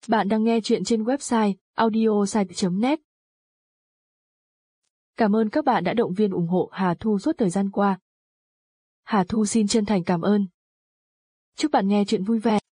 Bạn đang nghe chuyện trên website audiosite.net. Cảm ơn các bạn đã động viên ủng hộ Hà Thu suốt thời gian qua. Hà Thu xin chân thành cảm ơn. Chúc bạn nghe chuyện vui vẻ.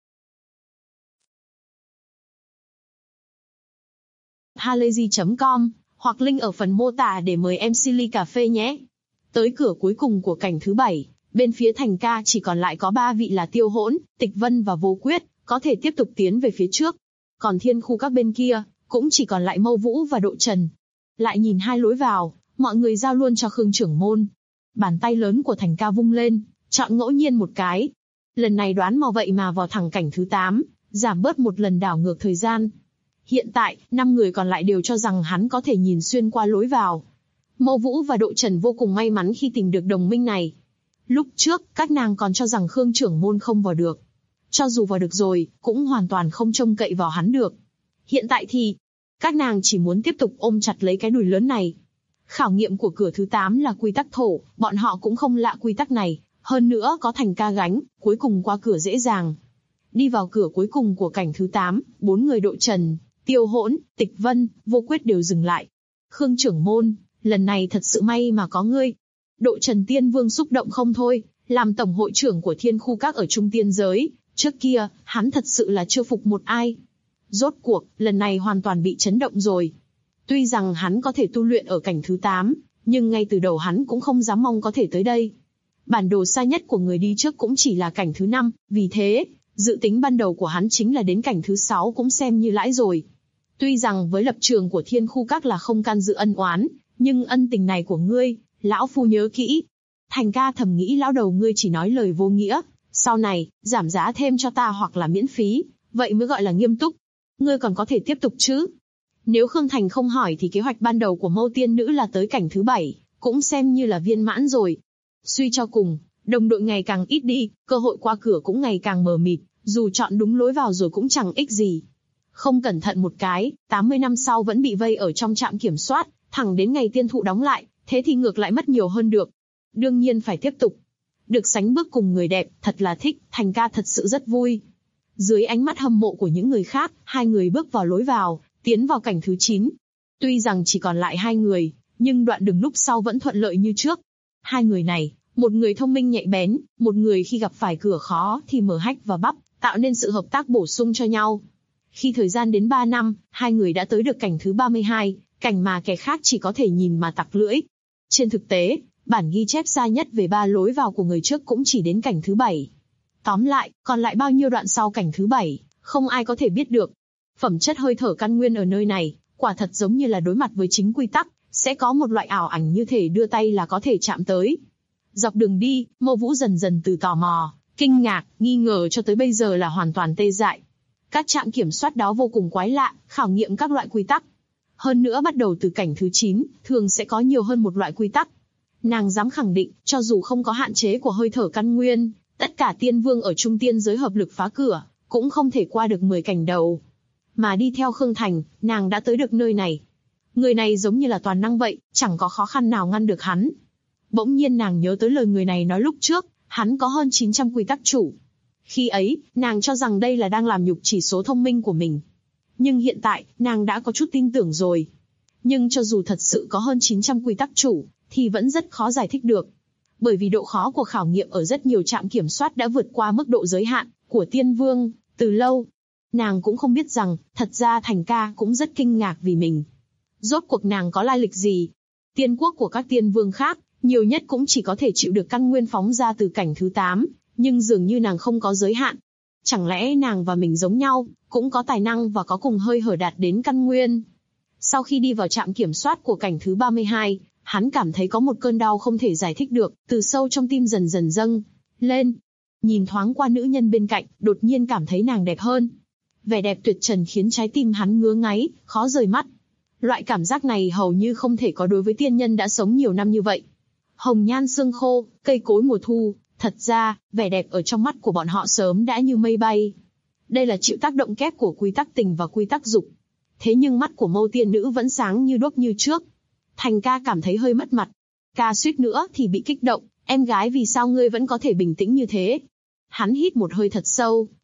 Halazy.com hoặc link ở phần mô tả để mời MC ly cà phê nhé. Tới cửa cuối cùng của cảnh thứ 7, bên phía Thành Ca chỉ còn lại có 3 vị là Tiêu Hỗn, Tịch Vân và Vô Quyết, có thể tiếp tục tiến về phía trước. Còn thiên khu các bên kia, cũng chỉ còn lại Mâu Vũ và Độ Trần. Lại nhìn hai lối vào, mọi người giao luôn cho Khương trưởng môn. Bàn tay lớn của Thành Ca vung lên, chọn ngẫu nhiên một cái. Lần này đoán mò vậy mà vào thẳng cảnh thứ 8, giảm bớt một lần đảo ngược thời gian. Hiện tại, 5 người còn lại đều cho rằng hắn có thể nhìn xuyên qua lối vào. Mâu Vũ và Độ Trần vô cùng may mắn khi tìm được đồng minh này. Lúc trước, các nàng còn cho rằng Khương trưởng môn không vào được. Cho dù vào được rồi, cũng hoàn toàn không trông cậy vào hắn được. Hiện tại thì, các nàng chỉ muốn tiếp tục ôm chặt lấy cái đùi lớn này. Khảo nghiệm của cửa thứ 8 là quy tắc thổ, bọn họ cũng không lạ quy tắc này, hơn nữa có Thành Ca gánh, cuối cùng qua cửa dễ dàng. Đi vào cửa cuối cùng của cảnh thứ 8, 4 người Độ Trần, Tiêu Hỗn, Tịch Vân, Vô Quyết đều dừng lại. Khương trưởng môn, lần này thật sự may mà có ngươi. Độ Trần Tiên Vương xúc động không thôi, làm tổng hội trưởng của thiên khu các ở Trung Tiên Giới, trước kia, hắn thật sự là chưa phục một ai. Rốt cuộc, lần này hoàn toàn bị chấn động rồi. Tuy rằng hắn có thể tu luyện ở cảnh thứ 8, nhưng ngay từ đầu hắn cũng không dám mong có thể tới đây. Bản đồ xa nhất của người đi trước cũng chỉ là cảnh thứ 5, vì thế, dự tính ban đầu của hắn chính là đến cảnh thứ 6 cũng xem như lãi rồi. Tuy rằng với lập trường của thiên khu các là không can dự ân oán, nhưng ân tình này của ngươi, lão phu nhớ kỹ. Thành Ca thầm nghĩ lão đầu ngươi chỉ nói lời vô nghĩa, sau này, giảm giá thêm cho ta hoặc là miễn phí, vậy mới gọi là nghiêm túc. Ngươi còn có thể tiếp tục chứ? Nếu Khương Thành không hỏi thì kế hoạch ban đầu của Mâu Tiên Nữ là tới cảnh thứ 7, cũng xem như là viên mãn rồi. Suy cho cùng, đồng đội ngày càng ít đi, cơ hội qua cửa cũng ngày càng mờ mịt, dù chọn đúng lối vào rồi cũng chẳng ích gì. Không cẩn thận một cái, 80 năm sau vẫn bị vây ở trong trạm kiểm soát, thẳng đến ngày tiên thụ đóng lại, thế thì ngược lại mất nhiều hơn được. Đương nhiên phải tiếp tục. Được sánh bước cùng người đẹp, thật là thích, Thành Ca thật sự rất vui. Dưới ánh mắt hâm mộ của những người khác, hai người bước vào lối vào, tiến vào cảnh thứ 9. Tuy rằng chỉ còn lại 2 người, nhưng đoạn đường lúc sau vẫn thuận lợi như trước. Hai người này, một người thông minh nhạy bén, một người khi gặp phải cửa khó thì mở hách và bắp, tạo nên sự hợp tác bổ sung cho nhau. Khi thời gian đến 3 năm, hai người đã tới được cảnh thứ 32, cảnh mà kẻ khác chỉ có thể nhìn mà tặc lưỡi. Trên thực tế, bản ghi chép xa nhất về 3 lối vào của người trước cũng chỉ đến cảnh thứ 7. Tóm lại, còn lại bao nhiêu đoạn sau cảnh thứ 7, không ai có thể biết được. Phẩm chất hơi thở căn nguyên ở nơi này, quả thật giống như là đối mặt với chính quy tắc, sẽ có một loại ảo ảnh như thể đưa tay là có thể chạm tới. Dọc đường đi, Mâu Vũ dần dần từ tò mò, kinh ngạc, nghi ngờ cho tới bây giờ là hoàn toàn tê dại. Các trạm kiểm soát đó vô cùng quái lạ, khảo nghiệm các loại quy tắc. Hơn nữa bắt đầu từ cảnh thứ 9, thường sẽ có nhiều hơn một loại quy tắc. Nàng dám khẳng định, cho dù không có hạn chế của hơi thở căn nguyên, tất cả tiên vương ở Trung Tiên Giới hợp lực phá cửa, cũng không thể qua được 10 cảnh đầu. Mà đi theo Khương Thành, nàng đã tới được nơi này. Người này giống như là toàn năng vậy, chẳng có khó khăn nào ngăn được hắn. Bỗng nhiên nàng nhớ tới lời người này nói lúc trước, hắn có hơn 900 quy tắc chủ. Khi ấy, nàng cho rằng đây là đang làm nhục chỉ số thông minh của mình. Nhưng hiện tại, nàng đã có chút tin tưởng rồi. Nhưng cho dù thật sự có hơn 900 quy tắc chủ, thì vẫn rất khó giải thích được. Bởi vì độ khó của khảo nghiệm ở rất nhiều trạm kiểm soát đã vượt qua mức độ giới hạn của tiên vương, từ lâu. Nàng cũng không biết rằng, thật ra Thành Ca cũng rất kinh ngạc vì mình. Rốt cuộc nàng có lai lịch gì? Tiên quốc của các tiên vương khác, nhiều nhất cũng chỉ có thể chịu được căn nguyên phóng ra từ cảnh thứ 8, nhưng dường như nàng không có giới hạn. Chẳng lẽ nàng và mình giống nhau, cũng có tài năng và có cùng hơi hở đạt đến căn nguyên? Sau khi đi vào trạm kiểm soát của cảnh thứ 32, hắn cảm thấy có một cơn đau không thể giải thích được, từ sâu trong tim dần dần dâng lên. Nhìn thoáng qua nữ nhân bên cạnh, đột nhiên cảm thấy nàng đẹp hơn. Vẻ đẹp tuyệt trần khiến trái tim hắn ngứa ngáy, khó rời mắt. Loại cảm giác này hầu như không thể có đối với tiên nhân đã sống nhiều năm như vậy. Hồng nhan xương khô, cây cối mùa thu, thật ra, vẻ đẹp ở trong mắt của bọn họ sớm đã như mây bay. Đây là chịu tác động kép của quy tắc tình và quy tắc dục. Thế nhưng mắt của Mâu Tiên Nữ vẫn sáng như đuốc như trước. Thành Ca cảm thấy hơi mất mặt. Ca suýt nữa thì bị kích động, em gái vì sao ngươi vẫn có thể bình tĩnh như thế? Hắn hít một hơi thật sâu,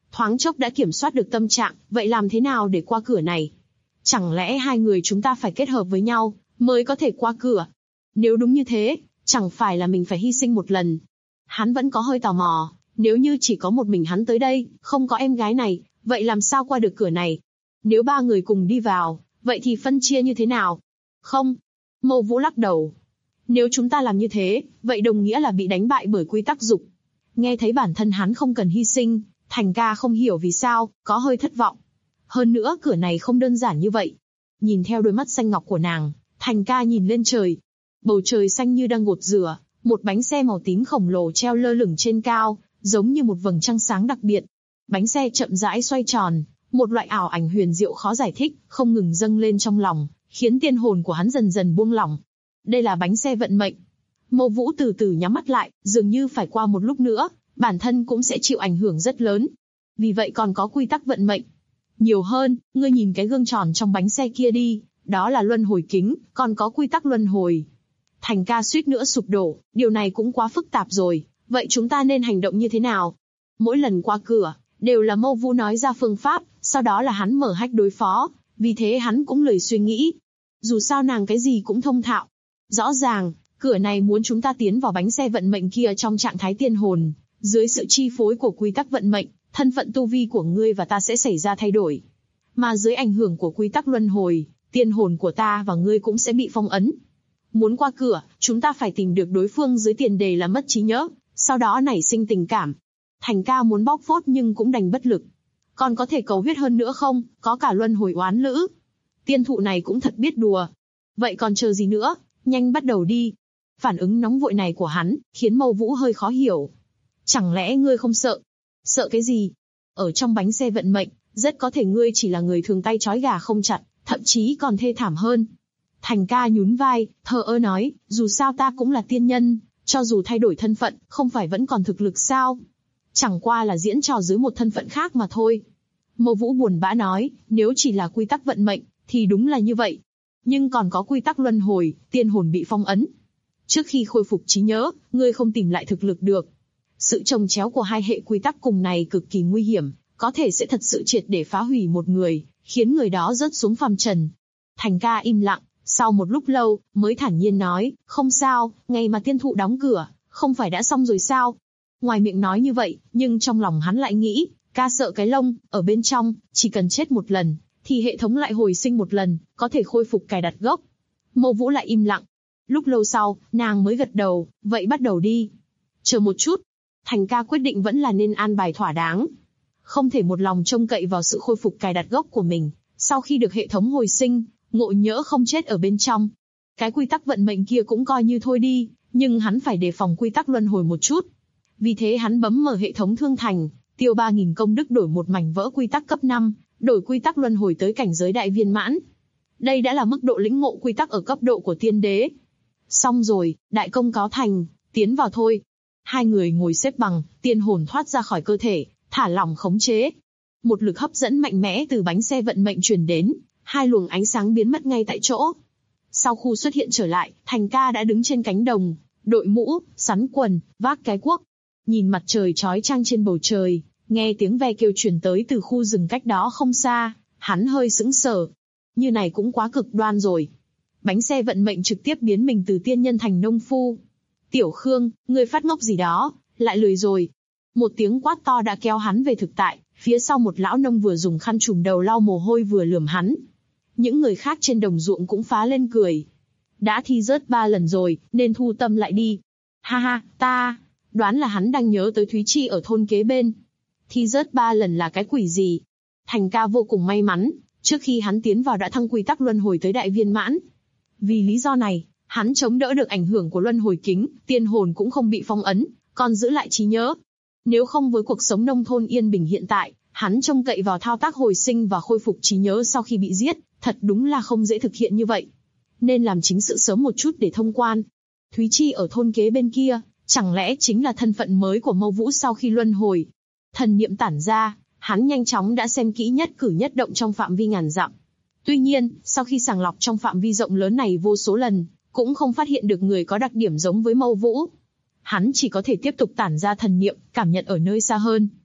thoáng chốc đã kiểm soát được tâm trạng, vậy làm thế nào để qua cửa này? Chẳng lẽ hai người chúng ta phải kết hợp với nhau, mới có thể qua cửa? Nếu đúng như thế, chẳng phải là mình phải hy sinh một lần? Hắn vẫn có hơi tò mò, nếu như chỉ có một mình hắn tới đây, không có em gái này, vậy làm sao qua được cửa này? Nếu ba người cùng đi vào, vậy thì phân chia như thế nào? Không. Mâu Vũ lắc đầu. Nếu chúng ta làm như thế, vậy đồng nghĩa là bị đánh bại bởi quy tắc dục. Nghe thấy bản thân hắn không cần hy sinh, Thành ca không hiểu vì sao, có hơi thất vọng. Hơn nữa cửa này không đơn giản như vậy. Nhìn theo đôi mắt xanh ngọc của nàng, Thành ca nhìn lên trời. Bầu trời xanh như đang gột rửa, một bánh xe màu tím khổng lồ treo lơ lửng trên cao, giống như một vầng trăng sáng đặc biệt. Bánh xe chậm rãi xoay tròn, một loại ảo ảnh huyền diệu khó giải thích, không ngừng dâng lên trong lòng, khiến tiên hồn của hắn dần dần buông lỏng. Đây là bánh xe vận mệnh. Mâu Vũ từ từ nhắm mắt lại, dường như phải qua một lúc nữa, bản thân cũng sẽ chịu ảnh hưởng rất lớn. Vì vậy còn có quy tắc vận mệnh. Nhiều hơn, ngươi nhìn cái gương tròn trong bánh xe kia đi, đó là luân hồi kính, còn có quy tắc luân hồi. Thành ca suýt nữa sụp đổ, điều này cũng quá phức tạp rồi, vậy chúng ta nên hành động như thế nào? Mỗi lần qua cửa, đều là Mâu Vũ nói ra phương pháp, sau đó là hắn mở hách đối phó, vì thế hắn cũng lười suy nghĩ. Dù sao nàng cái gì cũng thông thạo. Rõ ràng, cửa này muốn chúng ta tiến vào bánh xe vận mệnh kia trong trạng thái tiên hồn, dưới sự chi phối của quy tắc vận mệnh, thân phận tu vi của ngươi và ta sẽ xảy ra thay đổi. Mà dưới ảnh hưởng của quy tắc luân hồi, tiên hồn của ta và ngươi cũng sẽ bị phong ấn. Muốn qua cửa, chúng ta phải tìm được đối phương dưới tiền đề là mất trí nhớ, sau đó nảy sinh tình cảm. Thành ca muốn bóc phốt nhưng cũng đành bất lực. Còn có thể cầu huyết hơn nữa không, có cả luân hồi oán lữ. Tiên thụ này cũng thật biết đùa. Vậy còn chờ gì nữa, nhanh bắt đầu đi. Phản ứng nóng vội này của hắn, khiến Mâu Vũ hơi khó hiểu. Chẳng lẽ ngươi không sợ? Sợ cái gì? Ở trong bánh xe vận mệnh, rất có thể ngươi chỉ là người thường tay trói gà không chặt, thậm chí còn thê thảm hơn. Thành ca nhún vai, thờ ơ nói, dù sao ta cũng là tiên nhân, cho dù thay đổi thân phận, không phải vẫn còn thực lực sao? Chẳng qua là diễn trò dưới một thân phận khác mà thôi. Mâu Vũ buồn bã nói, nếu chỉ là quy tắc vận mệnh, thì đúng là như vậy. Nhưng còn có quy tắc luân hồi, tiên hồn bị phong ấn. Trước khi khôi phục trí nhớ, ngươi không tìm lại thực lực được. Sự chồng chéo của hai hệ quy tắc cùng này cực kỳ nguy hiểm, có thể sẽ thật sự triệt để phá hủy một người, khiến người đó rớt xuống phàm trần. Thành ca im lặng, sau một lúc lâu, mới thản nhiên nói, không sao, ngày mà tiên thụ đóng cửa, không phải đã xong rồi sao? Ngoài miệng nói như vậy, nhưng trong lòng hắn lại nghĩ, ca sợ cái lông, ở bên trong, chỉ cần chết một lần, thì hệ thống lại hồi sinh một lần, có thể khôi phục cài đặt gốc. Mâu Vũ lại im lặng. Lúc lâu sau, nàng mới gật đầu, vậy bắt đầu đi. Chờ một chút. Thành ca quyết định vẫn là nên an bài thỏa đáng. Không thể một lòng trông cậy vào sự khôi phục cài đặt gốc của mình, sau khi được hệ thống hồi sinh, ngộ nhỡ không chết ở bên trong. Cái quy tắc vận mệnh kia cũng coi như thôi đi, nhưng hắn phải đề phòng quy tắc luân hồi một chút. Vì thế hắn bấm mở hệ thống thương thành, tiêu 3.000 công đức đổi một mảnh vỡ quy tắc cấp 5, đổi quy tắc luân hồi tới cảnh giới đại viên mãn. Đây đã là mức độ lĩnh ngộ quy tắc ở cấp độ của tiên đế. Xong rồi, đại công cáo thành, tiến vào thôi. Hai người ngồi xếp bằng, tiên hồn thoát ra khỏi cơ thể, thả lỏng khống chế. Một lực hấp dẫn mạnh mẽ từ bánh xe vận mệnh truyền đến, hai luồng ánh sáng biến mất ngay tại chỗ. Sau khu xuất hiện trở lại, Thành ca đã đứng trên cánh đồng, đội mũ, sắn quần, vác cái cuốc. Nhìn mặt trời chói chang trên bầu trời, nghe tiếng ve kêu truyền tới từ khu rừng cách đó không xa, hắn hơi sững sờ. Như này cũng quá cực đoan rồi. Bánh xe vận mệnh trực tiếp biến mình từ tiên nhân thành nông phu. Tiểu Khương, ngươi phát ngốc gì đó, lại lười rồi. Một tiếng quát to đã kéo hắn về thực tại, phía sau một lão nông vừa dùng khăn trùm đầu lau mồ hôi vừa lườm hắn. Những người khác trên đồng ruộng cũng phá lên cười. Đã thi rớt 3 lần rồi, nên thu tâm lại đi. Ha ha, ta đoán là hắn đang nhớ tới Thúy Chi ở thôn kế bên. Thi rớt 3 lần là cái quỷ gì? Thành ca vô cùng may mắn, trước khi hắn tiến vào đã thăng quy tắc luân hồi tới đại viên mãn. Vì lý do này, hắn chống đỡ được ảnh hưởng của luân hồi kính, tiên hồn cũng không bị phong ấn, còn giữ lại trí nhớ. Nếu không với cuộc sống nông thôn yên bình hiện tại, hắn trông cậy vào thao tác hồi sinh và khôi phục trí nhớ sau khi bị giết, thật đúng là không dễ thực hiện như vậy. Nên làm chính sự sớm một chút để thông quan. Thúy Chi ở thôn kế bên kia, chẳng lẽ chính là thân phận mới của Mâu Vũ sau khi luân hồi? Thần niệm tản ra, hắn nhanh chóng đã xem kỹ nhất cử nhất động trong phạm vi ngàn dặm. Tuy nhiên, sau khi sàng lọc trong phạm vi rộng lớn này vô số lần, cũng không phát hiện được người có đặc điểm giống với Mâu Vũ. Hắn chỉ có thể tiếp tục tản ra thần niệm, cảm nhận ở nơi xa hơn.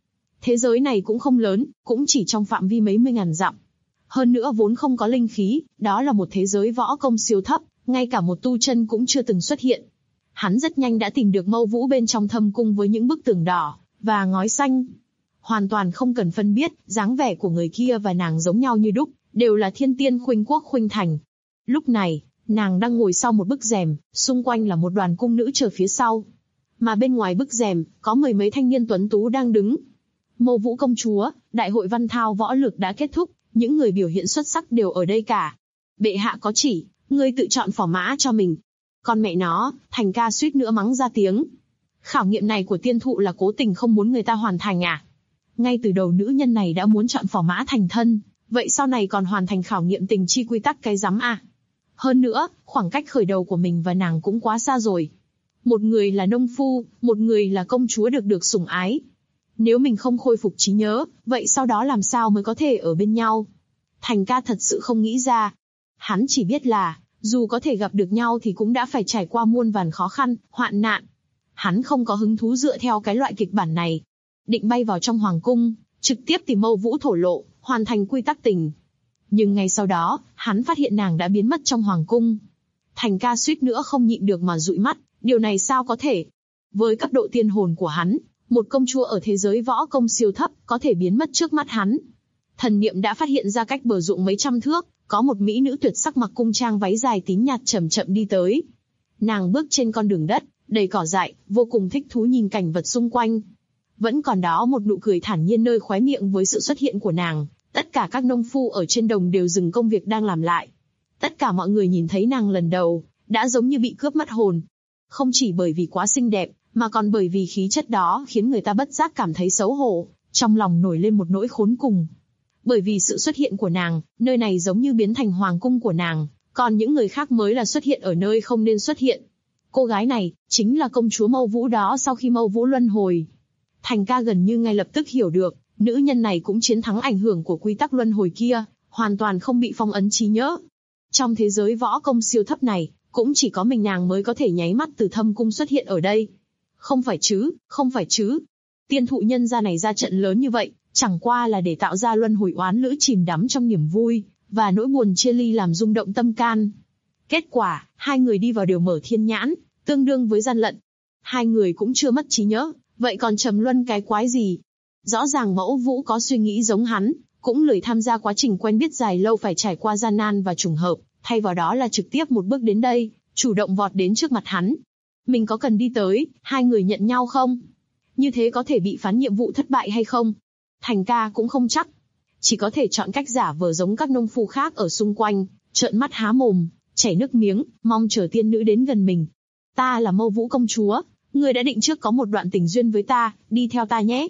Thế giới này cũng không lớn, cũng chỉ trong phạm vi mấy mươi ngàn dặm. Hơn nữa vốn không có linh khí, đó là một thế giới võ công siêu thấp, ngay cả một tu chân cũng chưa từng xuất hiện. Hắn rất nhanh đã tìm được Mâu Vũ bên trong thâm cung với những bức tường đỏ và ngói xanh. Hoàn toàn không cần phân biết, dáng vẻ của người kia và nàng giống nhau như đúc, đều là thiên tiên Khuynh Quốc Khuynh Thành. Lúc này, nàng đang ngồi sau một bức rèm, xung quanh là một đoàn cung nữ chờ phía sau. Mà bên ngoài bức rèm, có mười mấy thanh niên tuấn tú đang đứng. Mâu Vũ công chúa, đại hội văn thao võ lược đã kết thúc, những người biểu hiện xuất sắc đều ở đây cả. Bệ hạ có chỉ, ngươi tự chọn phò mã cho mình. Con mẹ nó, Thành ca suýt nữa mắng ra tiếng. Khảo nghiệm này của tiên thụ là cố tình không muốn người ta hoàn thành à? Ngay từ đầu nữ nhân này đã muốn chọn phò mã thành thân, vậy sau này còn hoàn thành khảo nghiệm tình chi quy tắc cái rắm à? Hơn nữa, khoảng cách khởi đầu của mình và nàng cũng quá xa rồi. Một người là nông phu, một người là công chúa được sủng ái. Nếu mình không khôi phục trí nhớ, vậy sau đó làm sao mới có thể ở bên nhau? Thành ca thật sự không nghĩ ra. Hắn chỉ biết là, dù có thể gặp được nhau thì cũng đã phải trải qua muôn vàn khó khăn, hoạn nạn. Hắn không có hứng thú dựa theo cái loại kịch bản này. Định bay vào trong hoàng cung, trực tiếp tìm Mâu Vũ thổ lộ, hoàn thành quy tắc tình. Nhưng ngay sau đó, hắn phát hiện nàng đã biến mất trong hoàng cung. Thành ca suýt nữa không nhịn được mà dụi mắt, điều này sao có thể? Với cấp độ tiên hồn của hắn, một công chúa ở thế giới võ công siêu thấp có thể biến mất trước mắt hắn. Thần niệm đã phát hiện ra cách bờ ruộng mấy trăm thước, có một mỹ nữ tuyệt sắc mặc cung trang váy dài tím nhạt chậm chậm đi tới. Nàng bước trên con đường đất, đầy cỏ dại, vô cùng thích thú nhìn cảnh vật xung quanh. Vẫn còn đó một nụ cười thản nhiên nơi khóe miệng với sự xuất hiện của nàng. Tất cả các nông phu ở trên đồng đều dừng công việc đang làm lại. Tất cả mọi người nhìn thấy nàng lần đầu, đã giống như bị cướp mất hồn. Không chỉ bởi vì quá xinh đẹp, mà còn bởi vì khí chất đó khiến người ta bất giác cảm thấy xấu hổ, trong lòng nổi lên một nỗi khốn cùng. Bởi vì sự xuất hiện của nàng, nơi này giống như biến thành hoàng cung của nàng, còn những người khác mới là xuất hiện ở nơi không nên xuất hiện. Cô gái này, chính là công chúa Mâu Vũ đó sau khi Mâu Vũ luân hồi. Thành ca gần như ngay lập tức hiểu được, nữ nhân này cũng chiến thắng ảnh hưởng của quy tắc luân hồi kia, hoàn toàn không bị phong ấn trí nhớ. Trong thế giới võ công siêu thấp này, cũng chỉ có mình nàng mới có thể nháy mắt từ thâm cung xuất hiện ở đây. Không phải chứ, không phải chứ. Tiên thụ nhân gia này ra trận lớn như vậy, chẳng qua là để tạo ra luân hồi oán lữ chìm đắm trong niềm vui, và nỗi buồn chia ly làm rung động tâm can. Kết quả, hai người đi vào đều mở thiên nhãn, tương đương với gian lận. Hai người cũng chưa mất trí nhớ, vậy còn trầm luân cái quái gì? Rõ ràng Mẫu Vũ có suy nghĩ giống hắn, cũng lười tham gia quá trình quen biết dài lâu phải trải qua gian nan và trùng hợp, thay vào đó là trực tiếp một bước đến đây, chủ động vọt đến trước mặt hắn. Mình có cần đi tới, hai người nhận nhau không? Như thế có thể bị phán nhiệm vụ thất bại hay không? Thành ca cũng không chắc. Chỉ có thể chọn cách giả vờ giống các nông phu khác ở xung quanh, trợn mắt há mồm, chảy nước miếng, mong chờ tiên nữ đến gần mình. Ta là Mâu Vũ công chúa, ngươi đã định trước có một đoạn tình duyên với ta, đi theo ta nhé.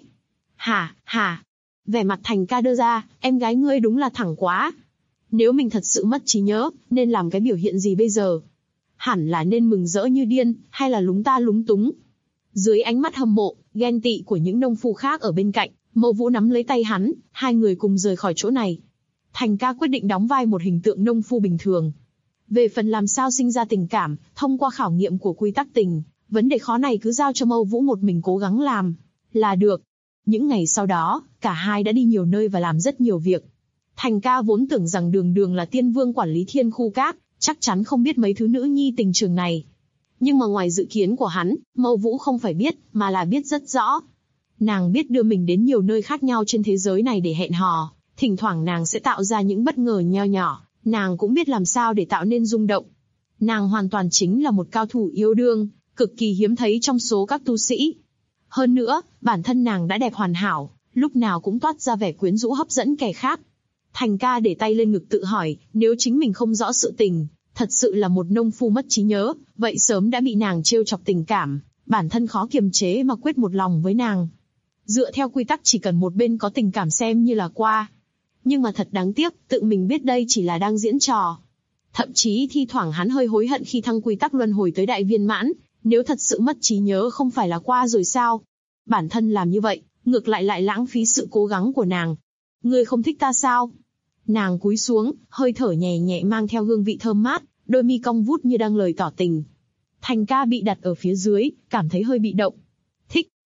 Hả? Vẻ mặt Thành ca đưa ra, em gái ngươi đúng là thẳng quá. Nếu mình thật sự mất trí nhớ, nên làm cái biểu hiện gì bây giờ? Hẳn là nên mừng rỡ như điên, hay là lúng ta lúng túng? Dưới ánh mắt hâm mộ, ghen tị của những nông phu khác ở bên cạnh, Mâu Vũ nắm lấy tay hắn, hai người cùng rời khỏi chỗ này. Thành ca quyết định đóng vai một hình tượng nông phu bình thường. Về phần làm sao sinh ra tình cảm, thông qua khảo nghiệm của quy tắc tình, vấn đề khó này cứ giao cho Mâu Vũ một mình cố gắng làm, là được. Những ngày sau đó, cả hai đã đi nhiều nơi và làm rất nhiều việc. Thành ca vốn tưởng rằng Đường là tiên vương quản lý thiên khu các, chắc chắn không biết mấy thứ nữ nhi tình trường này. Nhưng mà ngoài dự kiến của hắn, Mâu Vũ không phải biết, mà là biết rất rõ. Nàng biết đưa mình đến nhiều nơi khác nhau trên thế giới này để hẹn hò, thỉnh thoảng nàng sẽ tạo ra những bất ngờ nho nhỏ, nàng cũng biết làm sao để tạo nên rung động. Nàng hoàn toàn chính là một cao thủ yêu đương, cực kỳ hiếm thấy trong số các tu sĩ. Hơn nữa, bản thân nàng đã đẹp hoàn hảo, lúc nào cũng toát ra vẻ quyến rũ hấp dẫn kẻ khác. Thành ca để tay lên ngực tự hỏi, nếu chính mình không rõ sự tình, thật sự là một nông phu mất trí nhớ, vậy sớm đã bị nàng trêu chọc tình cảm, bản thân khó kiềm chế mà quyết một lòng với nàng. Dựa theo quy tắc chỉ cần một bên có tình cảm xem như là qua. Nhưng mà thật đáng tiếc, tự mình biết đây chỉ là đang diễn trò. Thậm chí thi thoảng hắn hơi hối hận khi thăng quy tắc luân hồi tới đại viên mãn, nếu thật sự mất trí nhớ không phải là qua rồi sao? Bản thân làm như vậy, ngược lại lãng phí sự cố gắng của nàng. Ngươi không thích ta sao? Nàng cúi xuống, hơi thở nhẹ nhẹ mang theo hương vị thơm mát, đôi mi cong vút như đang lời tỏ tình. Thành ca bị đặt ở phía dưới, cảm thấy hơi bị động. Thích.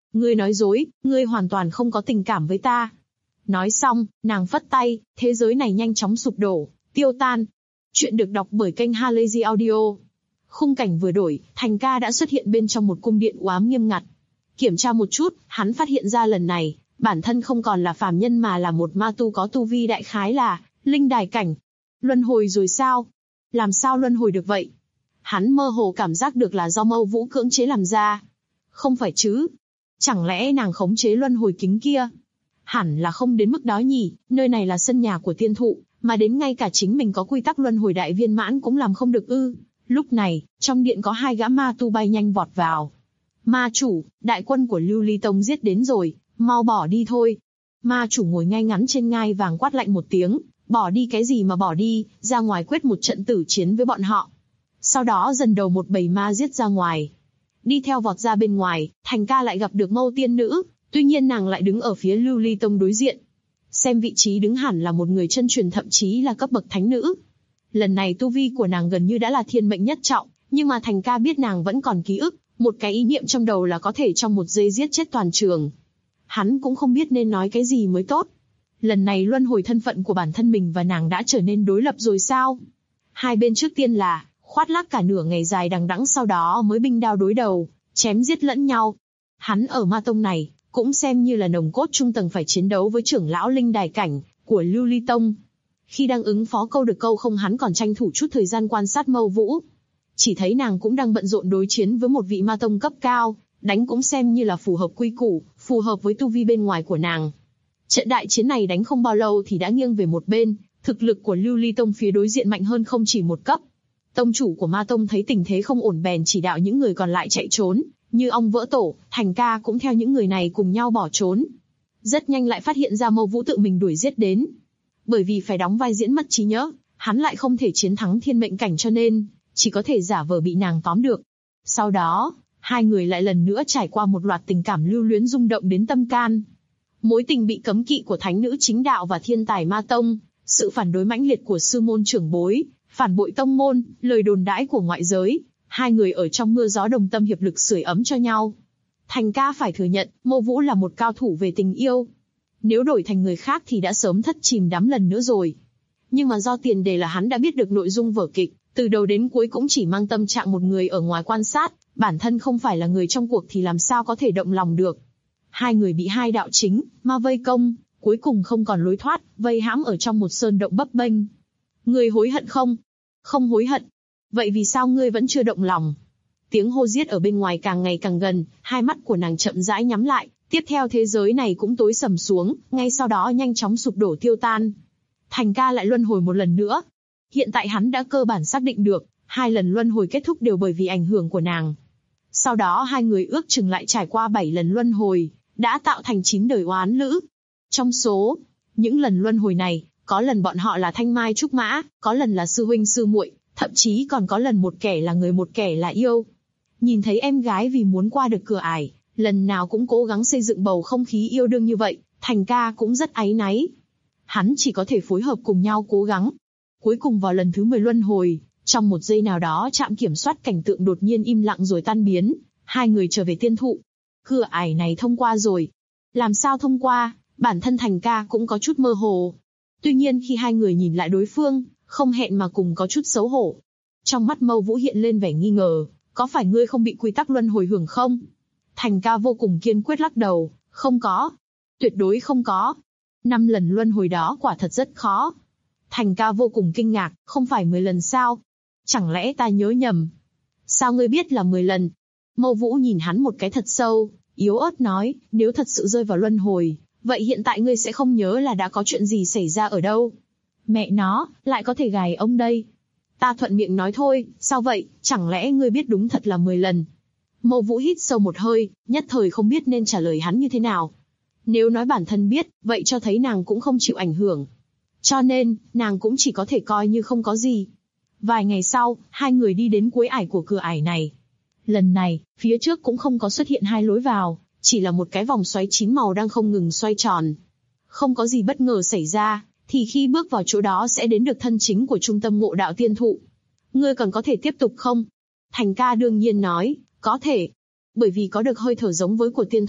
Ngươi nói dối, ngươi hoàn toàn không có tình cảm với ta. Nói xong, nàng phất tay, thế giới này nhanh chóng sụp đổ, tiêu tan. Chuyện được đọc bởi kênh Halazy Audio. Khung cảnh vừa đổi, Thành Ca đã xuất hiện bên trong một cung điện u ám nghiêm ngặt. Kiểm tra một chút, hắn phát hiện ra lần này, bản thân không còn là phàm nhân mà là một ma tu có tu vi đại khái là linh đài cảnh. Luân hồi rồi sao? Làm sao luân hồi được vậy? Hắn mơ hồ cảm giác được là do Mâu Vũ cưỡng chế làm ra. Không phải chứ? Chẳng lẽ nàng khống chế luân hồi kính kia? Hẳn là không đến mức đó nhỉ, nơi này là sân nhà của tiên thụ, mà đến ngay cả chính mình có quy tắc luân hồi đại viên mãn cũng làm không được ư. Lúc này, trong điện có hai gã ma tu bay nhanh vọt vào. Ma chủ, đại quân của Lưu Ly Tông giết đến rồi, mau bỏ đi thôi. Ma chủ ngồi ngay ngắn trên ngai vàng quát lạnh một tiếng, bỏ đi cái gì mà bỏ đi, ra ngoài quyết một trận tử chiến với bọn họ. Sau đó dần đầu một bầy ma giết ra ngoài. Đi theo vọt ra bên ngoài, Thành Ca lại gặp được Mâu tiên nữ, tuy nhiên nàng lại đứng ở phía Lưu Ly Tông đối diện. Xem vị trí đứng hẳn là một người chân truyền, thậm chí là cấp bậc thánh nữ. Lần này tu vi của nàng gần như đã là thiên mệnh nhất trọng, nhưng mà Thành Ca biết nàng vẫn còn ký ức, một cái ý niệm trong đầu là có thể trong một giây giết chết toàn trường. Hắn cũng không biết nên nói cái gì mới tốt. Lần này luân hồi thân phận của bản thân mình và nàng đã trở nên đối lập rồi sao? Hai bên trước tiên là khoát lác cả nửa ngày dài đằng đẵng, sau đó mới binh đao đối đầu, chém giết lẫn nhau. Hắn ở ma tông này cũng xem như là nòng cốt trung tầng phải chiến đấu với trưởng lão linh đài cảnh của Lưu Ly Tông. Khi đang ứng phó câu được câu không, hắn còn tranh thủ chút thời gian quan sát Mâu Vũ. Chỉ thấy nàng cũng đang bận rộn đối chiến với một vị ma tông cấp cao, đánh cũng xem như là phù hợp quy củ, phù hợp với tu vi bên ngoài của nàng. Trận đại chiến này đánh không bao lâu thì đã nghiêng về một bên, thực lực của Lưu Ly Tông phía đối diện mạnh hơn không chỉ một cấp. Tông chủ của ma tông thấy tình thế không ổn bèn chỉ đạo những người còn lại chạy trốn, như ong vỡ tổ, Thành Ca cũng theo những người này cùng nhau bỏ trốn. Rất nhanh lại phát hiện ra Mâu Vũ tự mình đuổi giết đến. Bởi vì phải đóng vai diễn mất trí nhớ, hắn lại không thể chiến thắng thiên mệnh cảnh cho nên chỉ có thể giả vờ bị nàng tóm được. Sau đó, hai người lại lần nữa trải qua một loạt tình cảm lưu luyến rung động đến tâm can. Mối tình bị cấm kỵ của thánh nữ chính đạo và thiên tài ma tông, sự phản đối mãnh liệt của sư môn trưởng bối, phản bội tông môn, lời đồn đãi của ngoại giới, hai người ở trong mưa gió đồng tâm hiệp lực sưởi ấm cho nhau. Thành Ca phải thừa nhận, Mâu Vũ là một cao thủ về tình yêu. Nếu đổi thành người khác thì đã sớm thất chìm đắm lần nữa rồi. Nhưng mà do tiền đề là hắn đã biết được nội dung vở kịch, từ đầu đến cuối cũng chỉ mang tâm trạng một người ở ngoài quan sát, bản thân không phải là người trong cuộc thì làm sao có thể động lòng được. Hai người bị hai đạo chính, ma vây công, cuối cùng không còn lối thoát, vây hãm ở trong một sơn động bấp bênh. Ngươi hối hận không? Không hối hận. Vậy vì sao ngươi vẫn chưa động lòng? Tiếng hô giết ở bên ngoài càng ngày càng gần, hai mắt của nàng chậm rãi nhắm lại, tiếp theo thế giới này cũng tối sầm xuống, ngay sau đó nhanh chóng sụp đổ tiêu tan. Thành Ca lại luân hồi một lần nữa. Hiện tại hắn đã cơ bản xác định được, hai lần luân hồi kết thúc đều bởi vì ảnh hưởng của nàng. Sau đó hai người ước chừng lại trải qua 7 lần luân hồi, đã tạo thành 9 đời oán lữ. Trong số những lần luân hồi này, có lần bọn họ là thanh mai trúc mã, có lần là sư huynh sư muội, thậm chí còn có lần một kẻ là người một kẻ là yêu. Nhìn thấy em gái vì muốn qua được cửa ải, lần nào cũng cố gắng xây dựng bầu không khí yêu đương như vậy, Thành Ca cũng rất áy náy. Hắn chỉ có thể phối hợp cùng nhau cố gắng. Cuối cùng vào lần thứ 10 luân hồi, trong một giây nào đó trạm kiểm soát cảnh tượng đột nhiên im lặng rồi tan biến, hai người trở về tiên thụ. Cửa ải này thông qua rồi. Làm sao thông qua, bản thân Thành Ca cũng có chút mơ hồ. Tuy nhiên khi hai người nhìn lại đối phương, không hẹn mà cùng có chút xấu hổ. Trong mắt Mâu Vũ hiện lên vẻ nghi ngờ, có phải ngươi không bị quy tắc luân hồi hưởng không? Thành Ca vô cùng kiên quyết lắc đầu, không có. Tuyệt đối không có. 5 lần luân hồi đó quả thật rất khó. Thành Ca vô cùng kinh ngạc, không phải 10 lần sao? Chẳng lẽ ta nhớ nhầm? Sao ngươi biết là 10 lần? Mâu Vũ nhìn hắn một cái thật sâu, yếu ớt nói, nếu thật sự rơi vào luân hồi, vậy hiện tại ngươi sẽ không nhớ là đã có chuyện gì xảy ra ở đâu. Mẹ nó, lại có thể gài ông đây. Ta thuận miệng nói thôi, sao vậy, chẳng lẽ ngươi biết đúng thật là 10 lần? Mâu Vũ hít sâu một hơi, nhất thời không biết nên trả lời hắn như thế nào. Nếu nói bản thân biết, vậy cho thấy nàng cũng không chịu ảnh hưởng. Cho nên, nàng cũng chỉ có thể coi như không có gì. Vài ngày sau, hai người đi đến cuối ải của cửa ải này. Lần này, phía trước cũng không có xuất hiện hai lối vào, chỉ là một cái vòng xoáy 9 màu đang không ngừng xoay tròn. Không có gì bất ngờ xảy ra, thì khi bước vào chỗ đó sẽ đến được thân chính của trung tâm ngộ đạo tiên thụ. Ngươi còn có thể tiếp tục không? Thành Ca đương nhiên nói, có thể. Bởi vì có được hơi thở giống với của tiên thụ,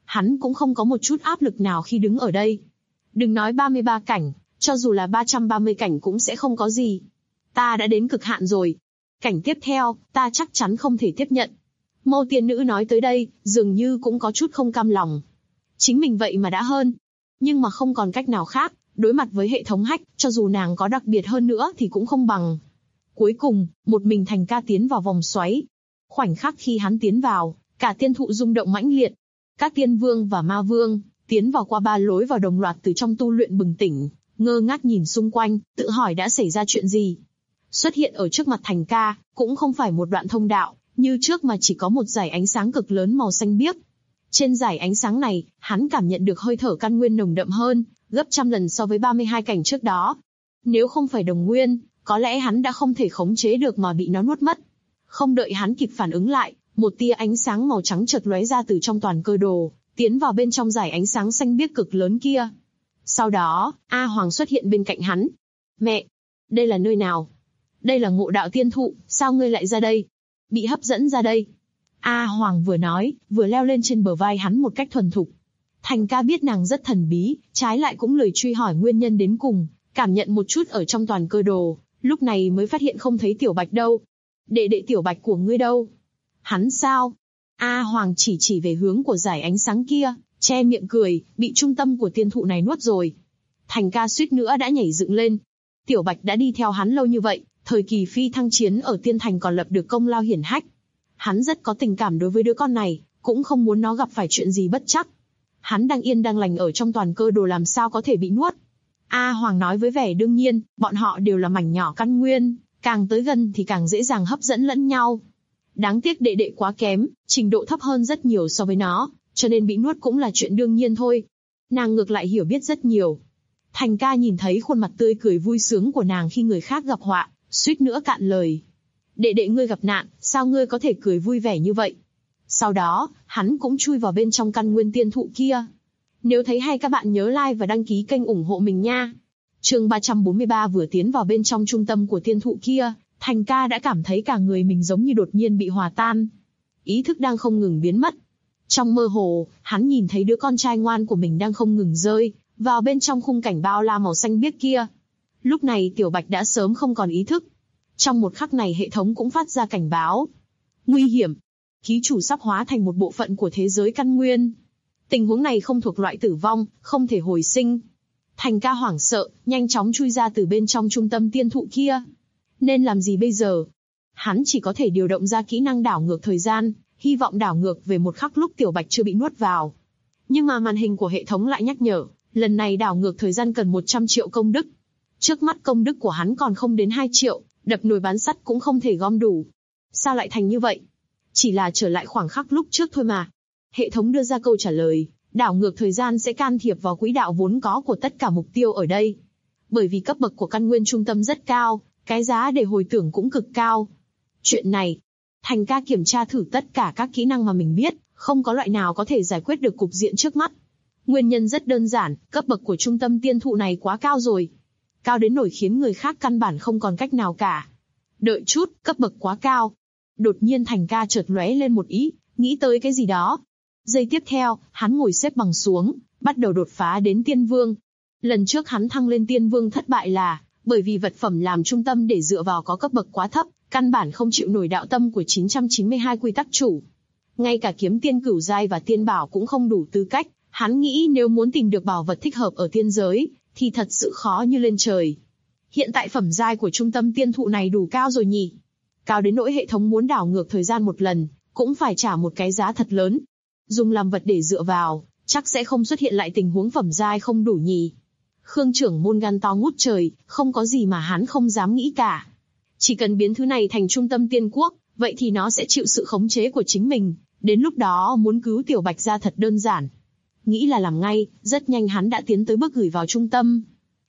hắn cũng không có một chút áp lực nào khi đứng ở đây. Đừng nói 33 cảnh, cho dù là 330 cảnh cũng sẽ không có gì. Ta đã đến cực hạn rồi. Cảnh tiếp theo, ta chắc chắn không thể tiếp nhận. Mâu tiên nữ nói tới đây, dường như cũng có chút không cam lòng. Chính mình vậy mà đã hơn. Nhưng mà không còn cách nào khác, đối mặt với hệ thống hack, cho dù nàng có đặc biệt hơn nữa thì cũng không bằng. Cuối cùng, một mình Thành Ca tiến vào vòng xoáy. Khoảnh khắc khi hắn tiến vào, cả tiên thụ rung động mãnh liệt. Các tiên vương và ma vương tiến vào qua 3 lối vào đồng loạt từ trong tu luyện bừng tỉnh, ngơ ngác nhìn xung quanh, tự hỏi đã xảy ra chuyện gì. Xuất hiện ở trước mặt Thành Ca, cũng không phải một đoạn thông đạo, như trước mà chỉ có một dải ánh sáng cực lớn màu xanh biếc. Trên dải ánh sáng này, hắn cảm nhận được hơi thở căn nguyên nồng đậm hơn, gấp trăm lần so với 32 cảnh trước đó. Nếu không phải đồng nguyên, có lẽ hắn đã không thể khống chế được mà bị nó nuốt mất. Không đợi hắn kịp phản ứng lại, một tia ánh sáng màu trắng chợt lóe ra từ trong toàn cơ đồ, tiến vào bên trong dải ánh sáng xanh biếc cực lớn kia. Sau đó, A Hoàng xuất hiện bên cạnh hắn. Mẹ! Đây là nơi nào? Đây là Ngộ Đạo Tiên Thụ, sao ngươi lại ra đây? Bị hấp dẫn ra đây. A Hoàng vừa nói, vừa leo lên trên bờ vai hắn một cách thuần thục. Thành Ca biết nàng rất thần bí, trái lại cũng lười truy hỏi nguyên nhân đến cùng, cảm nhận một chút ở trong toàn cơ đồ, lúc này mới phát hiện không thấy Tiểu Bạch đâu. Đệ đệ Tiểu Bạch của ngươi đâu? Hắn sao? A Hoàng chỉ về hướng của dải ánh sáng kia, che miệng cười, bị trung tâm của tiên thụ này nuốt rồi. Thành Ca suýt nữa đã nhảy dựng lên. Tiểu Bạch đã đi theo hắn lâu như vậy, thời kỳ phi thăng chiến ở tiên thành còn lập được công lao hiển hách. Hắn rất có tình cảm đối với đứa con này, cũng không muốn nó gặp phải chuyện gì bất trắc. Hắn đang yên đang lành ở trong toàn cơ đồ làm sao có thể bị nuốt. A Hoàng nói với vẻ đương nhiên, bọn họ đều là mảnh nhỏ căn nguyên, càng tới gần thì càng dễ dàng hấp dẫn lẫn nhau. Đáng tiếc đệ đệ quá kém, trình độ thấp hơn rất nhiều so với nó, cho nên bị nuốt cũng là chuyện đương nhiên thôi. Nàng ngược lại hiểu biết rất nhiều. Thành Ca nhìn thấy khuôn mặt tươi cười vui sướng của nàng khi người khác gặp họa, suýt nữa cạn lời. Đệ đệ ngươi gặp nạn, sao ngươi có thể cười vui vẻ như vậy? Sau đó, hắn cũng chui vào bên trong căn nguyên tiên thụ kia. Nếu thấy hay các bạn nhớ like và đăng ký kênh ủng hộ mình nha. Chương 343 vừa tiến vào bên trong trung tâm của tiên thụ kia, Thành Ca đã cảm thấy cả người mình giống như đột nhiên bị hòa tan. Ý thức đang không ngừng biến mất. Trong mơ hồ, hắn nhìn thấy đứa con trai ngoan của mình đang không ngừng rơi vào bên trong khung cảnh bao la màu xanh biếc kia. Lúc này Tiểu Bạch đã sớm không còn ý thức. Trong một khắc này hệ thống cũng phát ra cảnh báo. Nguy hiểm. Ký chủ sắp hóa thành một bộ phận của thế giới căn nguyên. Tình huống này không thuộc loại tử vong, không thể hồi sinh. Thành Ca hoảng sợ, nhanh chóng chui ra từ bên trong trung tâm tiên thụ kia. Nên làm gì bây giờ? Hắn chỉ có thể điều động ra kỹ năng đảo ngược thời gian, hy vọng đảo ngược về một khắc lúc Tiểu Bạch chưa bị nuốt vào. Nhưng mà màn hình của hệ thống lại nhắc nhở, lần này đảo ngược thời gian cần 100 triệu công đức. Trước mắt công đức của hắn còn không đến 2 triệu, đập nồi bán sắt cũng không thể gom đủ. Sao lại thành như vậy? Chỉ là trở lại khoảng khắc lúc trước thôi mà. Hệ thống đưa ra câu trả lời, đảo ngược thời gian sẽ can thiệp vào quỹ đạo vốn có của tất cả mục tiêu ở đây. Bởi vì cấp bậc của căn nguyên trung tâm rất cao, cái giá để hồi tưởng cũng cực cao. Chuyện này, Thành Ca kiểm tra thử tất cả các kỹ năng mà mình biết, không có loại nào có thể giải quyết được cục diện trước mắt. Nguyên nhân rất đơn giản, cấp bậc của trung tâm tiên thụ này quá cao rồi. Cao đến nỗi khiến người khác căn bản không còn cách nào cả. Đợi chút, cấp bậc quá cao. Đột nhiên Thành Ca chợt lóe lên một ý, nghĩ tới cái gì đó. Giây tiếp theo, hắn ngồi xếp bằng xuống, bắt đầu đột phá đến tiên vương. Lần trước hắn thăng lên tiên vương thất bại là bởi vì vật phẩm làm trung tâm để dựa vào có cấp bậc quá thấp, căn bản không chịu nổi đạo tâm của 992 quy tắc chủ. Ngay cả kiếm tiên cửu giai và tiên bảo cũng không đủ tư cách, hắn nghĩ nếu muốn tìm được bảo vật thích hợp ở tiên giới, thì thật sự khó như lên trời. Hiện tại phẩm giai của trung tâm tiên thụ này đủ cao rồi nhỉ? Cao đến nỗi hệ thống muốn đảo ngược thời gian một lần, cũng phải trả một cái giá thật lớn. Dùng làm vật để dựa vào, chắc sẽ không xuất hiện lại tình huống phẩm giai không đủ nhỉ? Khương trưởng môn gan to ngút trời, không có gì mà hắn không dám nghĩ cả. Chỉ cần biến thứ này thành trung tâm tiên quốc, vậy thì nó sẽ chịu sự khống chế của chính mình, đến lúc đó muốn cứu Tiểu Bạch ra thật đơn giản. Nghĩ là làm ngay, rất nhanh hắn đã tiến tới bước gửi vào trung tâm.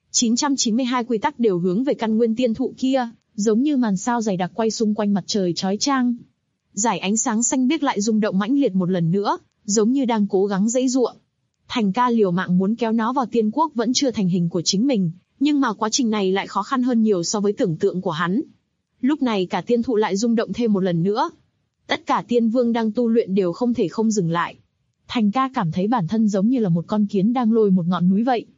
992 quy tắc đều hướng về căn nguyên tiên thụ kia, giống như màn sao dày đặc quay xung quanh mặt trời chói chang. Dải ánh sáng xanh biếc lại rung động mãnh liệt một lần nữa, giống như đang cố gắng giãy giụa. Thành Ca liều mạng muốn kéo nó vào tiên quốc vẫn chưa thành hình của chính mình, nhưng mà quá trình này lại khó khăn hơn nhiều so với tưởng tượng của hắn. Lúc này cả tiên thụ lại rung động thêm một lần nữa. Tất cả tiên vương đang tu luyện đều không thể không dừng lại. Thành ca cảm thấy bản thân giống như là một con kiến đang lôi một ngọn núi vậy.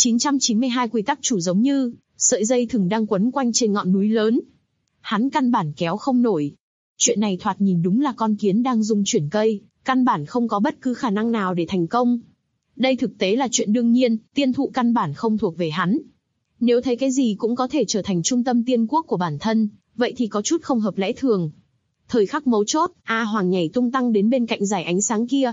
992 quy tắc chủ giống như sợi dây thừng đang quấn quanh trên ngọn núi lớn. Hắn căn bản kéo không nổi. Chuyện này thoạt nhìn đúng là con kiến đang rung chuyển cây, căn bản không có bất cứ khả năng nào để thành công. Đây thực tế là chuyện đương nhiên, tiên thụ căn bản không thuộc về hắn. Nếu thấy cái gì cũng có thể trở thành trung tâm tiên quốc của bản thân, vậy thì có chút không hợp lẽ thường. Thời khắc mấu chốt, A Hoàng nhảy tung tăng đến bên cạnh dải ánh sáng kia.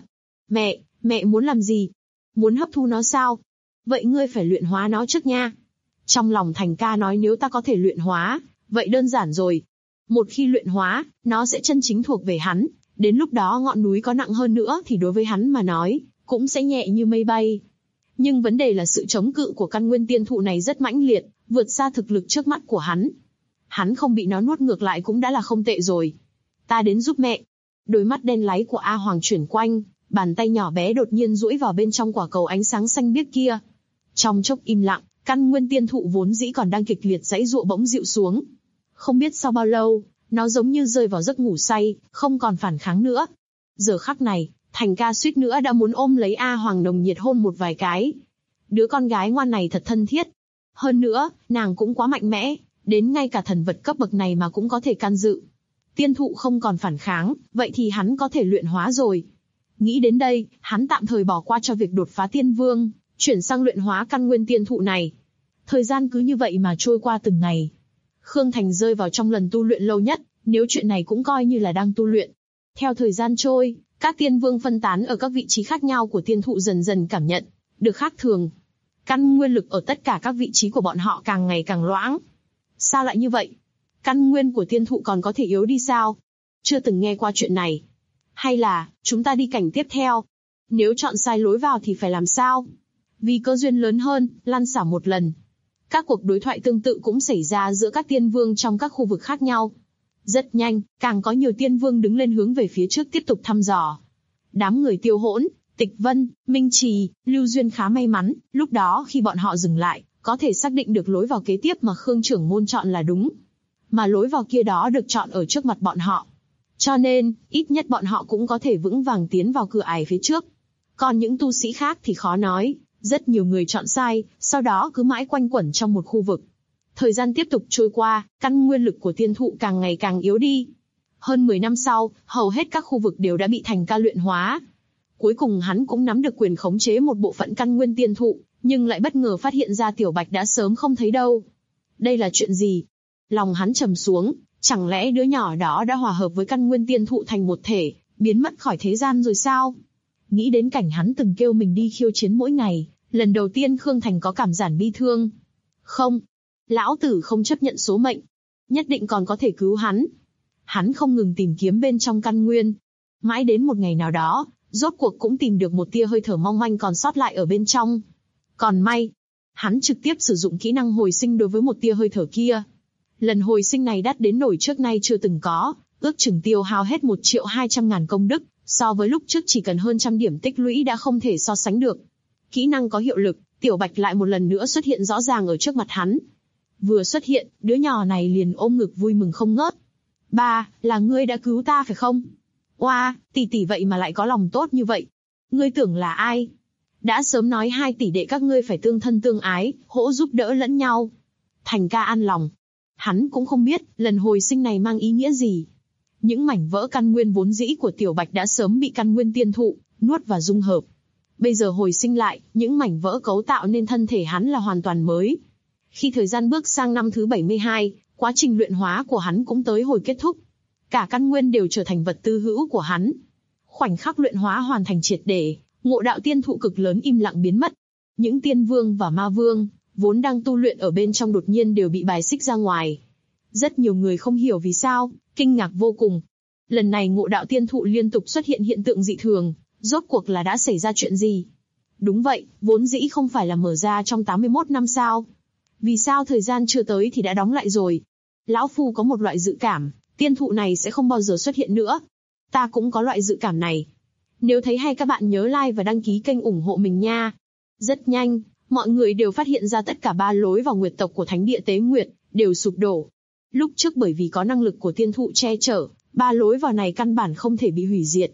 Mẹ muốn làm gì? Muốn hấp thu nó sao? Vậy ngươi phải luyện hóa nó trước nha. Trong lòng Thành ca nói nếu ta có thể luyện hóa, vậy đơn giản rồi. Một khi luyện hóa, nó sẽ chân chính thuộc về hắn. Đến lúc đó ngọn núi có nặng hơn nữa thì đối với hắn mà nói, cũng sẽ nhẹ như mây bay. Nhưng vấn đề là sự chống cự của căn nguyên tiên thụ này rất mãnh liệt, vượt xa thực lực trước mắt của hắn. Hắn không bị nó nuốt ngược lại cũng đã là không tệ rồi. Ta đến giúp mẹ. Đôi mắt đen láy của A Hoàng chuyển quanh, bàn tay nhỏ bé đột nhiên duỗi vào bên trong quả cầu ánh sáng xanh biếc kia. Trong chốc im lặng, căn nguyên tiên thụ vốn dĩ còn đang kịch liệt giãy giụa bỗng dịu xuống. Không biết sau bao lâu, nó giống như rơi vào giấc ngủ say, không còn phản kháng nữa. Giờ khắc này, Thành ca suýt nữa đã muốn ôm lấy A Hoàng nồng nhiệt hôn một vài cái. Đứa con gái ngoan này thật thân thiết. Hơn nữa, nàng cũng quá mạnh mẽ, đến ngay cả thần vật cấp bậc này mà cũng có thể can dự. Tiên thụ không còn phản kháng, vậy thì hắn có thể luyện hóa rồi. Nghĩ đến đây, hắn tạm thời bỏ qua cho việc đột phá tiên vương, chuyển sang luyện hóa căn nguyên tiên thụ này. Thời gian cứ như vậy mà trôi qua từng ngày. Khương Thành rơi vào trong lần tu luyện lâu nhất, nếu chuyện này cũng coi như là đang tu luyện. Theo thời gian trôi, các tiên vương phân tán ở các vị trí khác nhau của tiên thụ dần dần cảm nhận được khác thường. Căn nguyên lực ở tất cả các vị trí của bọn họ càng ngày càng loãng. Sao lại như vậy? Căn nguyên của tiên thụ còn có thể yếu đi sao? Chưa từng nghe qua chuyện này. Hay là, chúng ta đi cảnh tiếp theo? Nếu chọn sai lối vào thì phải làm sao? Vì cơ duyên lớn hơn, lăn xả một lần. Các cuộc đối thoại tương tự cũng xảy ra giữa các tiên vương trong các khu vực khác nhau. Rất nhanh, càng có nhiều tiên vương đứng lên hướng về phía trước tiếp tục thăm dò. Đám người Tiêu Hỗn, Tịch Vân, Minh Trì, Lưu Duyên khá may mắn, lúc đó khi bọn họ dừng lại, có thể xác định được lối vào kế tiếp mà Khương trưởng môn chọn là đúng. Mà lối vào kia đó được chọn ở trước mặt bọn họ. Cho nên, ít nhất bọn họ cũng có thể vững vàng tiến vào cửa ải phía trước. Còn những tu sĩ khác thì khó nói, rất nhiều người chọn sai, sau đó cứ mãi quanh quẩn trong một khu vực. Thời gian tiếp tục trôi qua, căn nguyên lực của tiên thụ càng ngày càng yếu đi. Hơn 10 năm sau, hầu hết các khu vực đều đã bị Thành ca luyện hóa. Cuối cùng hắn cũng nắm được quyền khống chế một bộ phận căn nguyên tiên thụ, nhưng lại bất ngờ phát hiện ra Tiểu Bạch đã sớm không thấy đâu. Đây là chuyện gì? Lòng hắn trầm xuống, chẳng lẽ đứa nhỏ đó đã hòa hợp với căn nguyên tiên thụ thành một thể, biến mất khỏi thế gian rồi sao? Nghĩ đến cảnh hắn từng kêu mình đi khiêu chiến mỗi ngày, lần đầu tiên Khương Thành có cảm giác bi thương. Không, lão tử không chấp nhận số mệnh, nhất định còn có thể cứu hắn. Hắn không ngừng tìm kiếm bên trong căn nguyên. Mãi đến một ngày nào đó, rốt cuộc cũng tìm được một tia hơi thở mong manh còn sót lại ở bên trong. Còn may, hắn trực tiếp sử dụng kỹ năng hồi sinh đối với một tia hơi thở kia. Lần hồi sinh này đắt đến nỗi trước nay chưa từng có, ước chừng tiêu hao hết 1.200.000 công đức, so với lúc trước chỉ cần hơn 100 điểm tích lũy đã không thể so sánh được. Kỹ năng có hiệu lực, Tiểu Bạch lại một lần nữa xuất hiện rõ ràng ở trước mặt hắn. Vừa xuất hiện, đứa nhỏ này liền ôm ngực vui mừng không ngớt. Ba, là ngươi đã cứu ta phải không? Oa, tỷ tỷ vậy mà lại có lòng tốt như vậy. Ngươi tưởng là ai? Đã sớm nói hai tỷ đệ các ngươi phải tương thân tương ái, hỗ giúp đỡ lẫn nhau. Thành ca an lòng. Hắn cũng không biết, lần hồi sinh này mang ý nghĩa gì. Những mảnh vỡ căn nguyên vốn dĩ của Tiểu Bạch đã sớm bị căn nguyên tiên thụ nuốt và dung hợp. Bây giờ hồi sinh lại, những mảnh vỡ cấu tạo nên thân thể hắn là hoàn toàn mới. Khi thời gian bước sang năm thứ 72, quá trình luyện hóa của hắn cũng tới hồi kết thúc. Cả căn nguyên đều trở thành vật tư hữu của hắn. Khoảnh khắc luyện hóa hoàn thành triệt để, ngộ đạo tiên thụ cực lớn im lặng biến mất. Những tiên vương và ma vương, vốn đang tu luyện ở bên trong đột nhiên đều bị bài xích ra ngoài. Rất nhiều người không hiểu vì sao, kinh ngạc vô cùng. Lần này ngộ đạo tiên thụ liên tục xuất hiện hiện tượng dị thường, rốt cuộc là đã xảy ra chuyện gì? Đúng vậy, vốn dĩ không phải là mở ra trong 81 năm sao? Vì sao thời gian chưa tới thì đã đóng lại rồi? Lão Phu có một loại dự cảm, tiên thụ này sẽ không bao giờ xuất hiện nữa. Ta cũng có loại dự cảm này. Nếu thấy hay các bạn nhớ like và đăng ký kênh ủng hộ mình nha. Rất nhanh, mọi người đều phát hiện ra tất cả 3 lối vào nguyệt tộc của Thánh địa Tế Nguyệt đều sụp đổ. Lúc trước bởi vì có năng lực của tiên thụ che chở, 3 lối vào này căn bản không thể bị hủy diệt.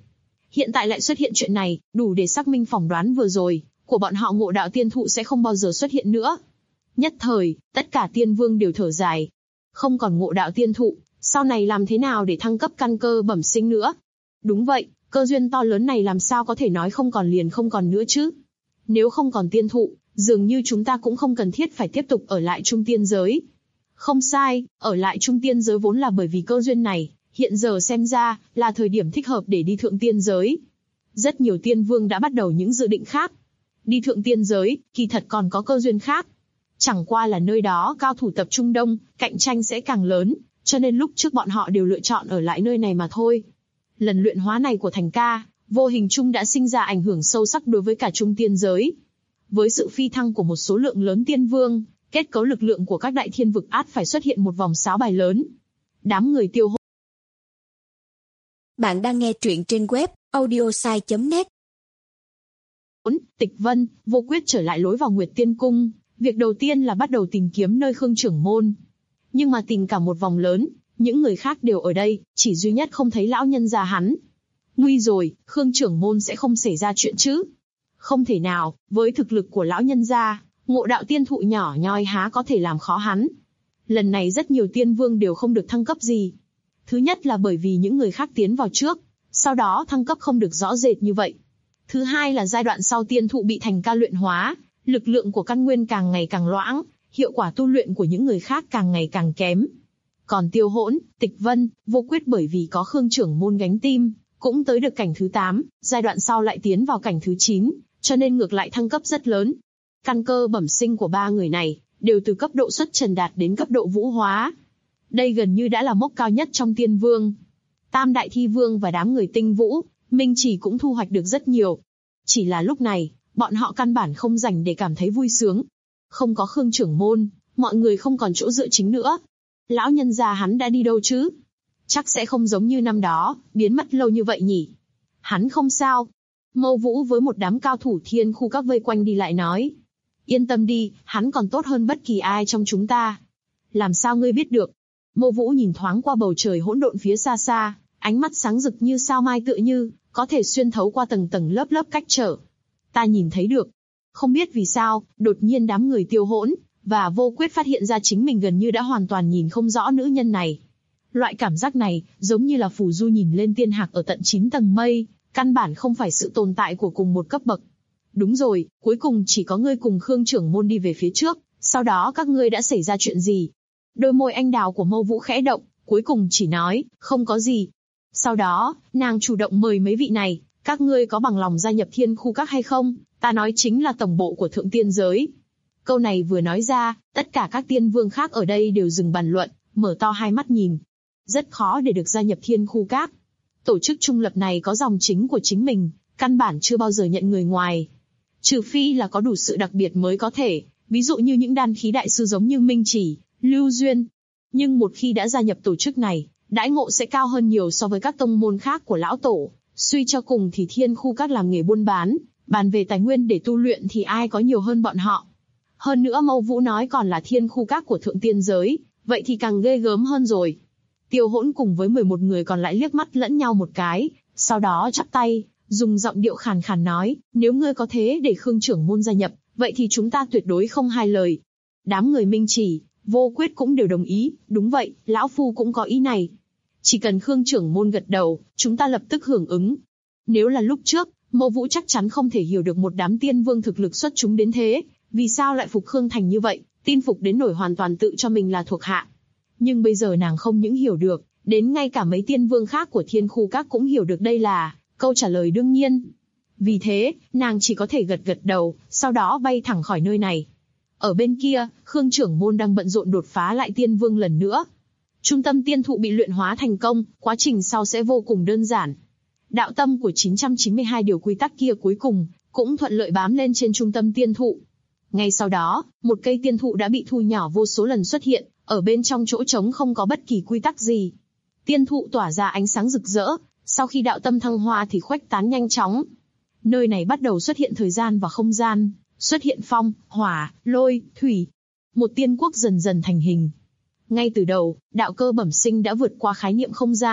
Hiện tại lại xuất hiện chuyện này, đủ để xác minh phỏng đoán vừa rồi của bọn họ Ngộ Đạo Tiên Thụ sẽ không bao giờ xuất hiện nữa. Nhất thời, tất cả tiên vương đều thở dài. Không còn Ngộ Đạo Tiên Thụ, sau này làm thế nào để thăng cấp căn cơ bẩm sinh nữa? Đúng vậy, cơ duyên to lớn này làm sao có thể nói không còn liền không còn nữa chứ? Nếu không còn tiên thụ, dường như chúng ta cũng không cần thiết phải tiếp tục ở lại trung tiên giới. Không sai, ở lại trung tiên giới vốn là bởi vì cơ duyên này, hiện giờ xem ra là thời điểm thích hợp để đi thượng tiên giới. Rất nhiều tiên vương đã bắt đầu những dự định khác. Đi thượng tiên giới, kỳ thật còn có cơ duyên khác. Chẳng qua là nơi đó cao thủ tập trung đông, cạnh tranh sẽ càng lớn, cho nên lúc trước bọn họ đều lựa chọn ở lại nơi này mà thôi. Lần luyện hóa này của Thành ca, vô hình chung đã sinh ra ảnh hưởng sâu sắc đối với cả trung tiên giới. Với sự phi thăng của một số lượng lớn tiên vương, kết cấu lực lượng của các đại thiên vực ắt phải xuất hiện một vòng sáo bài lớn. Đám người tiêu hồn. Bạn đang nghe truyện trên web audiosai.net. Tịch Vân, Vô Quyết trở lại lối vào Nguyệt Tiên Cung. Việc đầu tiên là bắt đầu tìm kiếm nơi Khương trưởng môn. Nhưng mà tìm cả một vòng lớn, những người khác đều ở đây, chỉ duy nhất không thấy lão nhân già hắn. Nguy rồi, Khương trưởng môn sẽ không xảy ra chuyện chứ? Không thể nào, với thực lực của lão nhân gia, Ngộ Đạo Tiên Thụ nhỏ nhoi há có thể làm khó hắn. Lần này rất nhiều tiên vương đều không được thăng cấp gì. Thứ nhất là bởi vì những người khác tiến vào trước, sau đó thăng cấp không được rõ rệt như vậy. Thứ hai là giai đoạn sau tiên thụ bị Thành ca luyện hóa, lực lượng của căn nguyên càng ngày càng loãng, hiệu quả tu luyện của những người khác càng ngày càng kém. Còn Tiêu Hỗn, Tịch Vân, Vô Quyết bởi vì có Khương trưởng môn gánh tim, cũng tới được cảnh thứ 8, giai đoạn sau lại tiến vào cảnh thứ 9, cho nên ngược lại thăng cấp rất lớn. Căn cơ bẩm sinh của ba người này đều từ cấp độ xuất trần đạt đến cấp độ vũ hóa. Đây gần như đã là mốc cao nhất trong tiên vương. Tam đại thi vương và đám người tinh vũ, Minh Chỉ cũng thu hoạch được rất nhiều. Chỉ là lúc này, bọn họ căn bản không rảnh để cảm thấy vui sướng. Không có Khương trưởng môn, mọi người không còn chỗ dựa chính nữa. Lão nhân già hắn đã đi đâu chứ? Chắc sẽ không giống như năm đó, biến mất lâu như vậy nhỉ? Hắn không sao. Mâu Vũ với một đám cao thủ thiên khu các vây quanh đi lại nói. Yên tâm đi, hắn còn tốt hơn bất kỳ ai trong chúng ta. Làm sao ngươi biết được? Mâu Vũ nhìn thoáng qua bầu trời hỗn độn phía xa xa, ánh mắt sáng rực như sao mai tựa như có thể xuyên thấu qua tầng tầng lớp lớp cách trở. Ta nhìn thấy được. Không biết vì sao, đột nhiên đám người Tiêu Hỗn và Vô Quyết phát hiện ra chính mình gần như đã hoàn toàn nhìn không rõ nữ nhân này. Loại cảm giác này, giống như là phù du nhìn lên tiên hạc ở tận 9 tầng mây, căn bản không phải sự tồn tại của cùng một cấp bậc. Đúng rồi, cuối cùng chỉ có ngươi cùng Khương trưởng môn đi về phía trước, sau đó các ngươi đã xảy ra chuyện gì? Đôi môi anh đào của Mâu Vũ khẽ động, cuối cùng chỉ nói, không có gì. Sau đó, nàng chủ động mời mấy vị này, các ngươi có bằng lòng gia nhập thiên khu các hay không? Ta nói chính là tổng bộ của thượng tiên giới. Câu này vừa nói ra, tất cả các tiên vương khác ở đây đều dừng bàn luận, mở to hai mắt nhìn. Rất khó để được gia nhập thiên khu các. Tổ chức trung lập này có dòng chính của chính mình, căn bản chưa bao giờ nhận người ngoài. Trừ phi là có đủ sự đặc biệt mới có thể, ví dụ như những đan khí đại sư giống như Minh Chỉ, Lưu Duyên. Nhưng một khi đã gia nhập tổ chức này, đãi ngộ sẽ cao hơn nhiều so với các tông môn khác của lão tổ. Suy cho cùng thì thiên khu các làm nghề buôn bán, bàn về tài nguyên để tu luyện thì ai có nhiều hơn bọn họ. Hơn nữa Mâu Vũ nói còn là thiên khu các của thượng tiên giới, vậy thì càng ghê gớm hơn rồi. Tiêu Hỗn cùng với 11 người còn lại liếc mắt lẫn nhau một cái, sau đó chắp tay, dùng giọng điệu khàn khàn nói, nếu ngươi có thế để Khương trưởng môn gia nhập, vậy thì chúng ta tuyệt đối không hai lời. Đám người Minh Chỉ, Vô Quyết cũng đều đồng ý, đúng vậy, lão phu cũng có ý này. Chỉ cần Khương trưởng môn gật đầu, chúng ta lập tức hưởng ứng. Nếu là lúc trước, Mâu Vũ chắc chắn không thể hiểu được một đám tiên vương thực lực xuất chúng đến thế, vì sao lại phục Khương Thành như vậy, tin phục đến nỗi hoàn toàn tự cho mình là thuộc hạ. Nhưng bây giờ nàng không những hiểu được, đến ngay cả mấy tiên vương khác của thiên khu các cũng hiểu được đây là câu trả lời đương nhiên. Vì thế, nàng chỉ có thể gật gật đầu, sau đó bay thẳng khỏi nơi này. Ở bên kia, Khương trưởng môn đang bận rộn đột phá lại tiên vương lần nữa. Trung tâm tiên thụ bị luyện hóa thành công, quá trình sau sẽ vô cùng đơn giản. Đạo tâm của 992 điều quy tắc kia cuối cùng cũng thuận lợi bám lên trên trung tâm tiên thụ. Ngay sau đó, một cây tiên thụ đã bị thu nhỏ vô số lần xuất hiện, ở bên trong chỗ trống không có bất kỳ quy tắc gì. Tiên thụ tỏa ra ánh sáng rực rỡ, sau khi đạo tâm thăng hoa thì khuếch tán nhanh chóng. Nơi này bắt đầu xuất hiện thời gian và không gian, xuất hiện phong, hỏa, lôi, thủy. Một tiên quốc dần dần thành hình. Ngay từ đầu, đạo cơ bẩm sinh đã vượt qua khái niệm không gian,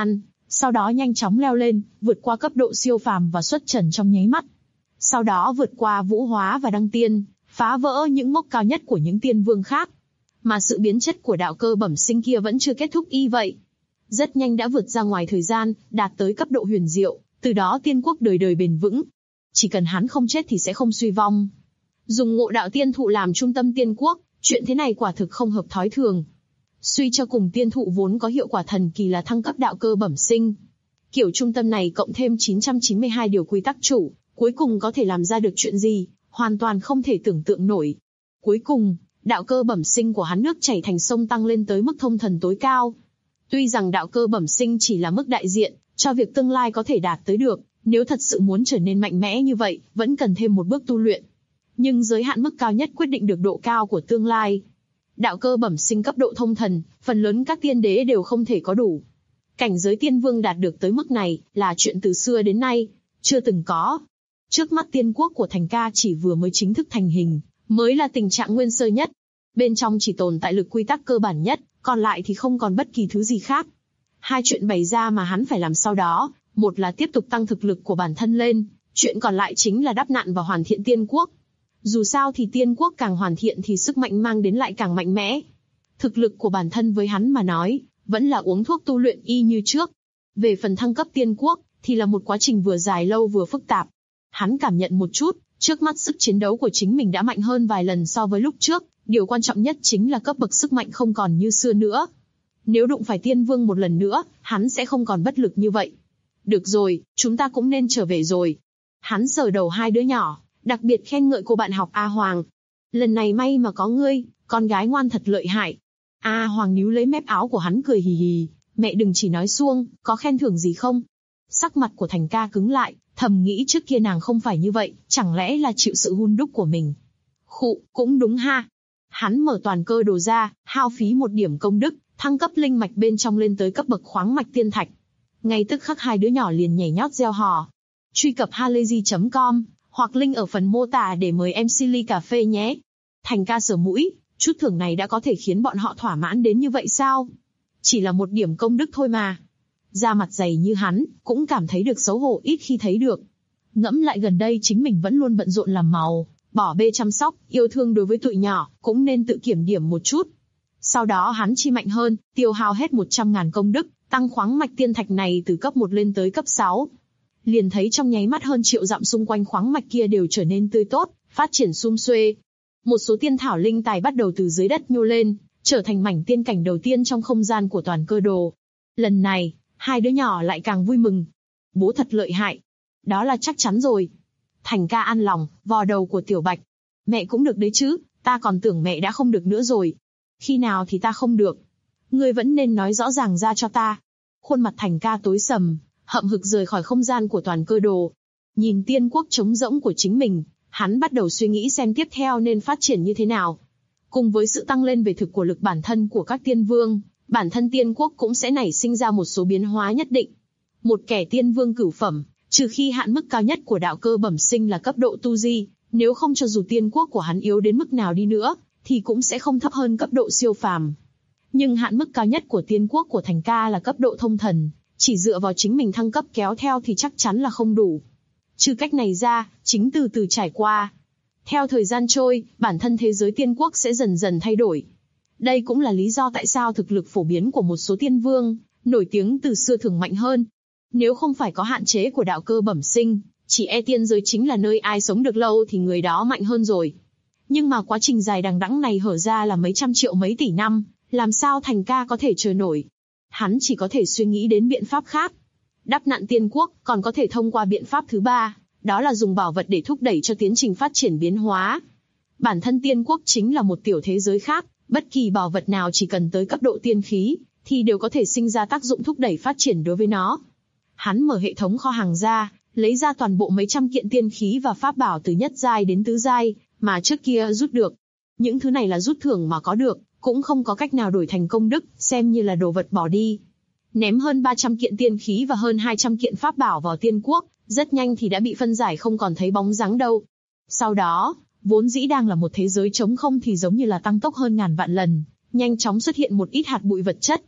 Sau đó nhanh chóng leo lên, vượt qua cấp độ siêu phàm và xuất trần trong nháy mắt. Sau đó vượt qua vũ hóa và đăng tiên, phá vỡ những mốc cao nhất của những tiên vương khác. Mà sự biến chất của đạo cơ bẩm sinh kia vẫn chưa kết thúc y vậy. Rất nhanh đã vượt ra ngoài thời gian, đạt tới cấp độ huyền diệu, từ đó tiên quốc đời đời bền vững. Chỉ cần hắn không chết thì sẽ không suy vong. Dùng Ngộ Đạo Tiên Thụ làm trung tâm tiên quốc, chuyện thế này quả thực không hợp thói thường. Suy cho cùng tiên thụ vốn có hiệu quả thần kỳ là thăng cấp đạo cơ bẩm sinh. Kiểu trung tâm này cộng thêm 992 điều quy tắc chủ, cuối cùng có thể làm ra được chuyện gì, hoàn toàn không thể tưởng tượng nổi. Cuối cùng, đạo cơ bẩm sinh của hắn nước chảy thành sông tăng lên tới mức thông thần tối cao. Tuy rằng đạo cơ bẩm sinh chỉ là mức đại diện, cho việc tương lai có thể đạt tới được, nếu thật sự muốn trở nên mạnh mẽ như vậy, vẫn cần thêm một bước tu luyện. Nhưng giới hạn mức cao nhất quyết định được độ cao của tương lai. Đạo cơ bẩm sinh cấp độ thông thần, phần lớn các tiên đế đều không thể có đủ. Cảnh giới tiên vương đạt được tới mức này, là chuyện từ xưa đến nay, chưa từng có. Trước mắt tiên quốc của Thành Ca chỉ vừa mới chính thức thành hình, mới là tình trạng nguyên sơ nhất. Bên trong chỉ tồn tại lực quy tắc cơ bản nhất, còn lại thì không còn bất kỳ thứ gì khác. Hai chuyện bày ra mà hắn phải làm sau đó, một là tiếp tục tăng thực lực của bản thân lên, chuyện còn lại chính là đắp nặn và hoàn thiện tiên quốc. Dù sao thì tiên quốc càng hoàn thiện thì sức mạnh mang đến lại càng mạnh mẽ. Thực lực của bản thân với hắn mà nói, vẫn là uống thuốc tu luyện y như trước. Về phần thăng cấp tiên quốc, thì là một quá trình vừa dài lâu vừa phức tạp. Hắn cảm nhận một chút, trước mắt sức chiến đấu của chính mình đã mạnh hơn vài lần so với lúc trước, điều quan trọng nhất chính là cấp bậc sức mạnh không còn như xưa nữa. Nếu đụng phải tiên vương một lần nữa, hắn sẽ không còn bất lực như vậy. Được rồi, chúng ta cũng nên trở về rồi. Hắn sờ đầu hai đứa nhỏ, đặc biệt khen ngợi cô bạn học A Hoàng. Lần này may mà có ngươi, con gái ngoan thật lợi hại. A Hoàng níu lấy mép áo của hắn cười hì hì, mẹ đừng chỉ nói suông, có khen thưởng gì không? Sắc mặt của Thành Ca cứng lại, thầm nghĩ trước kia nàng không phải như vậy, chẳng lẽ là chịu sự hun đúc của mình. Khụ, cũng đúng ha. Hắn mở toàn cơ đồ ra, hao phí một điểm công đức, thăng cấp linh mạch bên trong lên tới cấp bậc khoáng mạch tiên thạch. Ngay tức khắc hai đứa nhỏ liền nhảy nhót reo hò. Truy cập halayzi.com hoặc link ở phần mô tả để mời em Silly Cà Phê nhé. Thành Ca sờ mũi, chút thưởng này đã có thể khiến bọn họ thỏa mãn đến như vậy sao? Chỉ là một điểm công đức thôi mà. Da mặt dày như hắn, cũng cảm thấy được xấu hổ ít khi thấy được. Ngẫm lại gần đây chính mình vẫn luôn bận rộn làm màu, bỏ bê chăm sóc, yêu thương đối với tụi nhỏ, cũng nên tự kiểm điểm một chút. Sau đó hắn chi mạnh hơn, tiêu hao hết 100.000 công đức, tăng khoáng mạch tiên thạch này từ cấp 1 lên tới cấp 6. Liền thấy trong nháy mắt hơn triệu dặm xung quanh khoáng mạch kia đều trở nên tươi tốt, phát triển sum xuê. Một số tiên thảo linh tài bắt đầu từ dưới đất nhô lên, trở thành mảnh tiên cảnh đầu tiên trong không gian của toàn cơ đồ. Lần này, hai đứa nhỏ lại càng vui mừng. Bố thật lợi hại. Đó là chắc chắn rồi. Thành Ca an lòng, vò đầu của Tiểu Bạch. Mẹ cũng được đấy chứ, ta còn tưởng mẹ đã không được nữa rồi. Khi nào thì ta không được? Ngươi vẫn nên nói rõ ràng ra cho ta. Khuôn mặt Thành Ca tối sầm, hậm hực rời khỏi không gian của toàn cơ đồ. Nhìn tiên quốc trống rỗng của chính mình, hắn bắt đầu suy nghĩ xem tiếp theo nên phát triển như thế nào. Cùng với sự tăng lên về thực của lực bản thân của các tiên vương, bản thân tiên quốc cũng sẽ nảy sinh ra một số biến hóa nhất định. Một kẻ tiên vương cửu phẩm, trừ khi hạn mức cao nhất của đạo cơ bẩm sinh là cấp độ tu di, nếu không cho dù tiên quốc của hắn yếu đến mức nào đi nữa, thì cũng sẽ không thấp hơn cấp độ siêu phàm. Nhưng hạn mức cao nhất của tiên quốc của Thành Ca là cấp độ thông thần, chỉ dựa vào chính mình thăng cấp kéo theo thì chắc chắn là không đủ. Trừ cách này ra, chính từ từ trải qua. Theo thời gian trôi, bản thân thế giới tiên quốc sẽ dần dần thay đổi. Đây cũng là lý do tại sao thực lực phổ biến của một số tiên vương, nổi tiếng từ xưa thường mạnh hơn. Nếu không phải có hạn chế của đạo cơ bẩm sinh, chỉ e tiên giới chính là nơi ai sống được lâu thì người đó mạnh hơn rồi. Nhưng mà quá trình dài đằng đẵng này hở ra là mấy trăm triệu mấy tỷ năm, làm sao Thành Ca có thể chờ nổi. Hắn chỉ có thể suy nghĩ đến biện pháp khác. Đắp nặn tiên quốc còn có thể thông qua biện pháp thứ ba, đó là dùng bảo vật để thúc đẩy cho tiến trình phát triển biến hóa. Bản thân tiên quốc chính là một tiểu thế giới khác, bất kỳ bảo vật nào chỉ cần tới cấp độ tiên khí, thì đều có thể sinh ra tác dụng thúc đẩy phát triển đối với nó. Hắn mở hệ thống kho hàng ra, lấy ra toàn bộ mấy trăm kiện tiên khí và pháp bảo từ nhất giai đến tứ giai, mà trước kia rút được. Những thứ này là rút thưởng mà có được, cũng không có cách nào đổi thành công đức, xem như là đồ vật bỏ đi. Ném hơn 300 kiện tiên khí và hơn 200 kiện pháp bảo vào tiên quốc, rất nhanh thì đã bị phân giải không còn thấy bóng dáng đâu. Sau đó, vốn dĩ đang là một thế giới trống không thì giống như là tăng tốc hơn ngàn vạn lần, nhanh chóng xuất hiện một ít hạt bụi vật chất.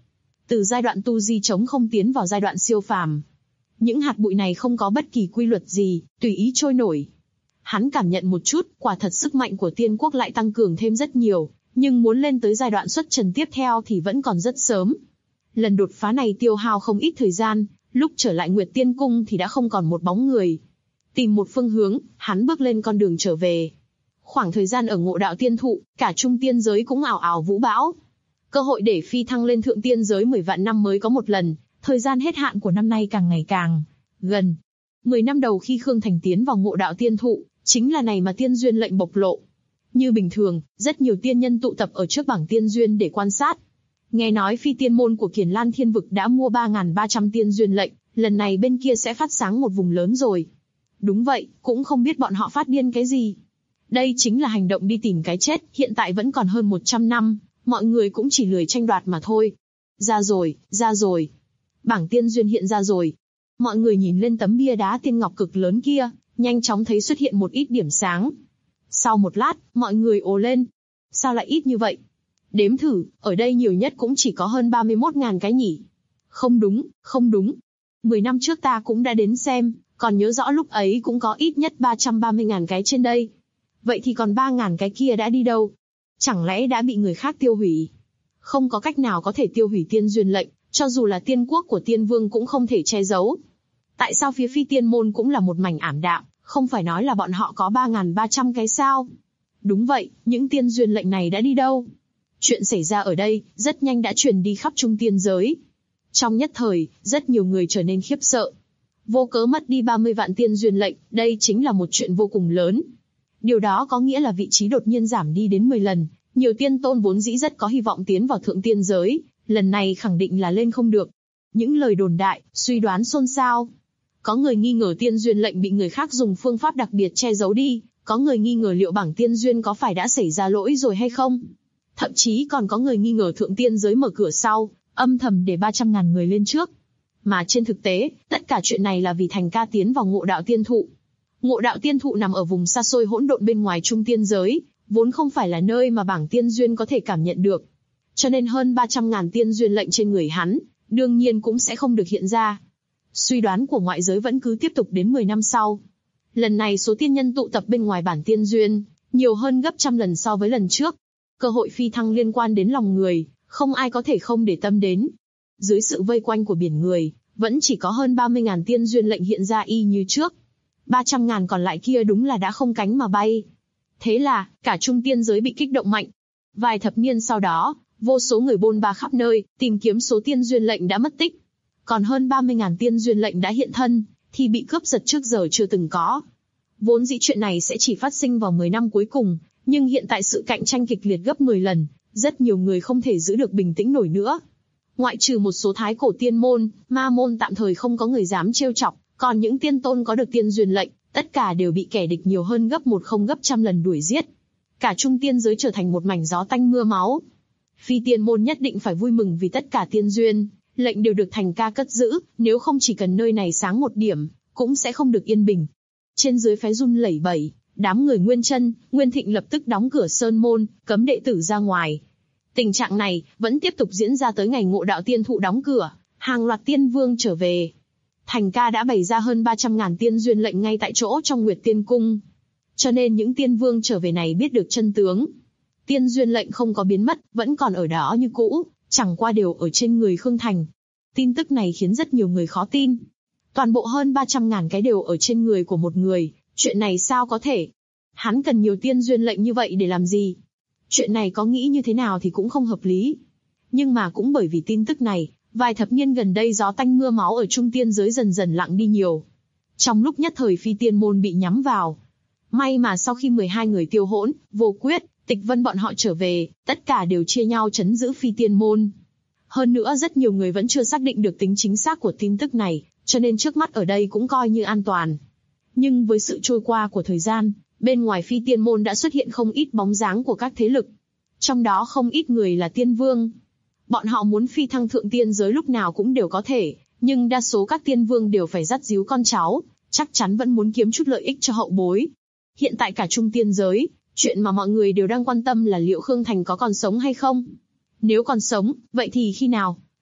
Từ giai đoạn tu di trống không tiến vào giai đoạn siêu phàm. Những hạt bụi này không có bất kỳ quy luật gì, tùy ý trôi nổi. Hắn cảm nhận một chút, quả thật sức mạnh của tiên quốc lại tăng cường thêm rất nhiều, nhưng muốn lên tới giai đoạn xuất trần tiếp theo thì vẫn còn rất sớm. Lần đột phá này tiêu hao không ít thời gian, lúc trở lại Nguyệt Tiên Cung thì đã không còn một bóng người. Tìm một phương hướng, hắn bước lên con đường trở về. Khoảng thời gian ở Ngộ Đạo Tiên Thụ, cả trung tiên giới cũng ào ào vũ bão. Cơ hội để phi thăng lên thượng tiên giới 10 vạn năm mới có một lần, thời gian hết hạn của năm nay càng ngày càng gần. 10 năm đầu khi Khương Thành tiến vào Ngộ Đạo Tiên Thụ, chính là này mà tiên duyên lệnh bộc lộ. Như bình thường, rất nhiều tiên nhân tụ tập ở trước bảng tiên duyên để quan sát. Nghe nói phi tiên môn của Kiền Lan Thiên Vực đã mua 3.300 tiên duyên lệnh, lần này bên kia sẽ phát sáng một vùng lớn rồi. Đúng vậy, cũng không biết bọn họ phát điên cái gì. Đây chính là hành động đi tìm cái chết, hiện tại vẫn còn hơn 100 năm, mọi người cũng chỉ lười tranh đoạt mà thôi. Ra rồi, ra rồi. Bảng tiên duyên hiện ra rồi. Mọi người nhìn lên tấm bia đá tiên ngọc cực lớn kia, nhanh chóng thấy xuất hiện một ít điểm sáng. Sau một lát, mọi người ồ lên. Sao lại ít như vậy? Đếm thử, ở đây nhiều nhất cũng chỉ có hơn 31.000 cái nhỉ. Không đúng, không đúng. 10 năm trước ta cũng đã đến xem, còn nhớ rõ lúc ấy cũng có ít nhất 330.000 cái trên đây. Vậy thì còn 3.000 cái kia đã đi đâu? Chẳng lẽ đã bị người khác tiêu hủy? Không có cách nào có thể tiêu hủy tiên duyên lệnh, cho dù là tiên quốc của tiên vương cũng không thể che giấu. Tại sao phía phi tiên môn cũng là một mảnh ảm đạm, không phải nói là bọn họ có 3.300 cái sao? Đúng vậy, những tiên duyên lệnh này đã đi đâu? Chuyện xảy ra ở đây, rất nhanh đã truyền đi khắp trung tiên giới. Trong nhất thời, rất nhiều người trở nên khiếp sợ. Vô cớ mất đi 30 vạn tiên duyên lệnh, đây chính là một chuyện vô cùng lớn. Điều đó có nghĩa là vị trí đột nhiên giảm đi đến 10 lần, nhiều tiên tôn vốn dĩ rất có hy vọng tiến vào thượng tiên giới, lần này khẳng định là lên không được. Những lời đồn đại, suy đoán xôn xao. Có người nghi ngờ tiên duyên lệnh bị người khác dùng phương pháp đặc biệt che giấu đi, có người nghi ngờ liệu bảng tiên duyên có phải đã xảy ra lỗi rồi hay không. Thậm chí còn có người nghi ngờ thượng tiên giới mở cửa sau, âm thầm để 300.000 người lên trước. Mà trên thực tế, tất cả chuyện này là vì Thành Ca tiến vào Ngộ Đạo Tiên Thụ. Ngộ Đạo Tiên Thụ nằm ở vùng xa xôi hỗn độn bên ngoài trung tiên giới, vốn không phải là nơi mà bảng tiên duyên có thể cảm nhận được. Cho nên hơn 300.000 tiên duyên lệnh trên người hắn, đương nhiên cũng sẽ không được hiện ra. Suy đoán của ngoại giới vẫn cứ tiếp tục đến 10 năm sau. Lần này số tiên nhân tụ tập bên ngoài bản tiên duyên, nhiều hơn gấp trăm lần so với lần trước. Cơ hội phi thăng liên quan đến lòng người, không ai có thể không để tâm đến. Dưới sự vây quanh của biển người, vẫn chỉ có hơn 30.000 tiên duyên lệnh hiện ra y như trước. 300.000 còn lại kia đúng là đã không cánh mà bay. Thế là, cả trung tiên giới bị kích động mạnh. Vài thập niên sau đó, vô số người bôn ba khắp nơi, tìm kiếm số tiên duyên lệnh đã mất tích. Còn hơn 30.000 tiên duyên lệnh đã hiện thân, thì bị cướp giật trước giờ chưa từng có. Vốn dĩ chuyện này sẽ chỉ phát sinh vào 10 năm cuối cùng, nhưng hiện tại sự cạnh tranh kịch liệt gấp 10 lần, rất nhiều người không thể giữ được bình tĩnh nổi nữa. Ngoại trừ một số thái cổ tiên môn, ma môn tạm thời không có người dám trêu chọc, còn những tiên tôn có được tiên duyên lệnh, tất cả đều bị kẻ địch nhiều hơn gấp 10 gấp trăm lần đuổi giết. Cả trung tiên giới trở thành một mảnh gió tanh mưa máu. Phi tiên môn nhất định phải vui mừng vì tất cả tiên duyên lệnh đều được Thành Ca cất giữ, nếu không chỉ cần nơi này sáng một điểm, cũng sẽ không được yên bình. Trên dưới phái run lẩy bẩy, đám người Nguyên Chân, Nguyên Thịnh lập tức đóng cửa sơn môn, cấm đệ tử ra ngoài. Tình trạng này vẫn tiếp tục diễn ra tới ngày Ngộ Đạo Tiên Thụ đóng cửa, hàng loạt tiên vương trở về. Thành Ca đã bày ra hơn 300.000 tiên duyên lệnh ngay tại chỗ trong Nguyệt Tiên Cung. Cho nên những tiên vương trở về này biết được chân tướng. Tiên duyên lệnh không có biến mất, vẫn còn ở đó như cũ, chẳng qua đều ở trên người Khương Thành. Tin tức này khiến rất nhiều người khó tin. Toàn bộ hơn 300.000 cái đều ở trên người của một người, chuyện này sao có thể? Hắn cần nhiều tiên duyên lệnh như vậy để làm gì? Chuyện này có nghĩ như thế nào thì cũng không hợp lý. Nhưng mà cũng bởi vì tin tức này, vài thập niên gần đây gió tanh mưa máu ở trung tiên giới dần dần lặng đi nhiều. Trong lúc nhất thời phi tiên môn bị nhắm vào. May mà sau khi 12 người Tiêu Hỗn, Vô Quyết, Tịch Vân bọn họ trở về, tất cả đều chia nhau trấn giữ phi tiên môn. Hơn nữa rất nhiều người vẫn chưa xác định được tính chính xác của tin tức này, cho nên trước mắt ở đây cũng coi như an toàn. Nhưng với sự trôi qua của thời gian, bên ngoài phi tiên môn đã xuất hiện không ít bóng dáng của các thế lực. Trong đó không ít người là tiên vương. Bọn họ muốn phi thăng thượng tiên giới lúc nào cũng đều có thể, nhưng đa số các tiên vương đều phải dắt díu con cháu, chắc chắn vẫn muốn kiếm chút lợi ích cho hậu bối. Hiện tại cả trung tiên giới, chuyện mà mọi người đều đang quan tâm là liệu Khương Thành có còn sống hay không. Nếu còn sống, vậy thì khi nào?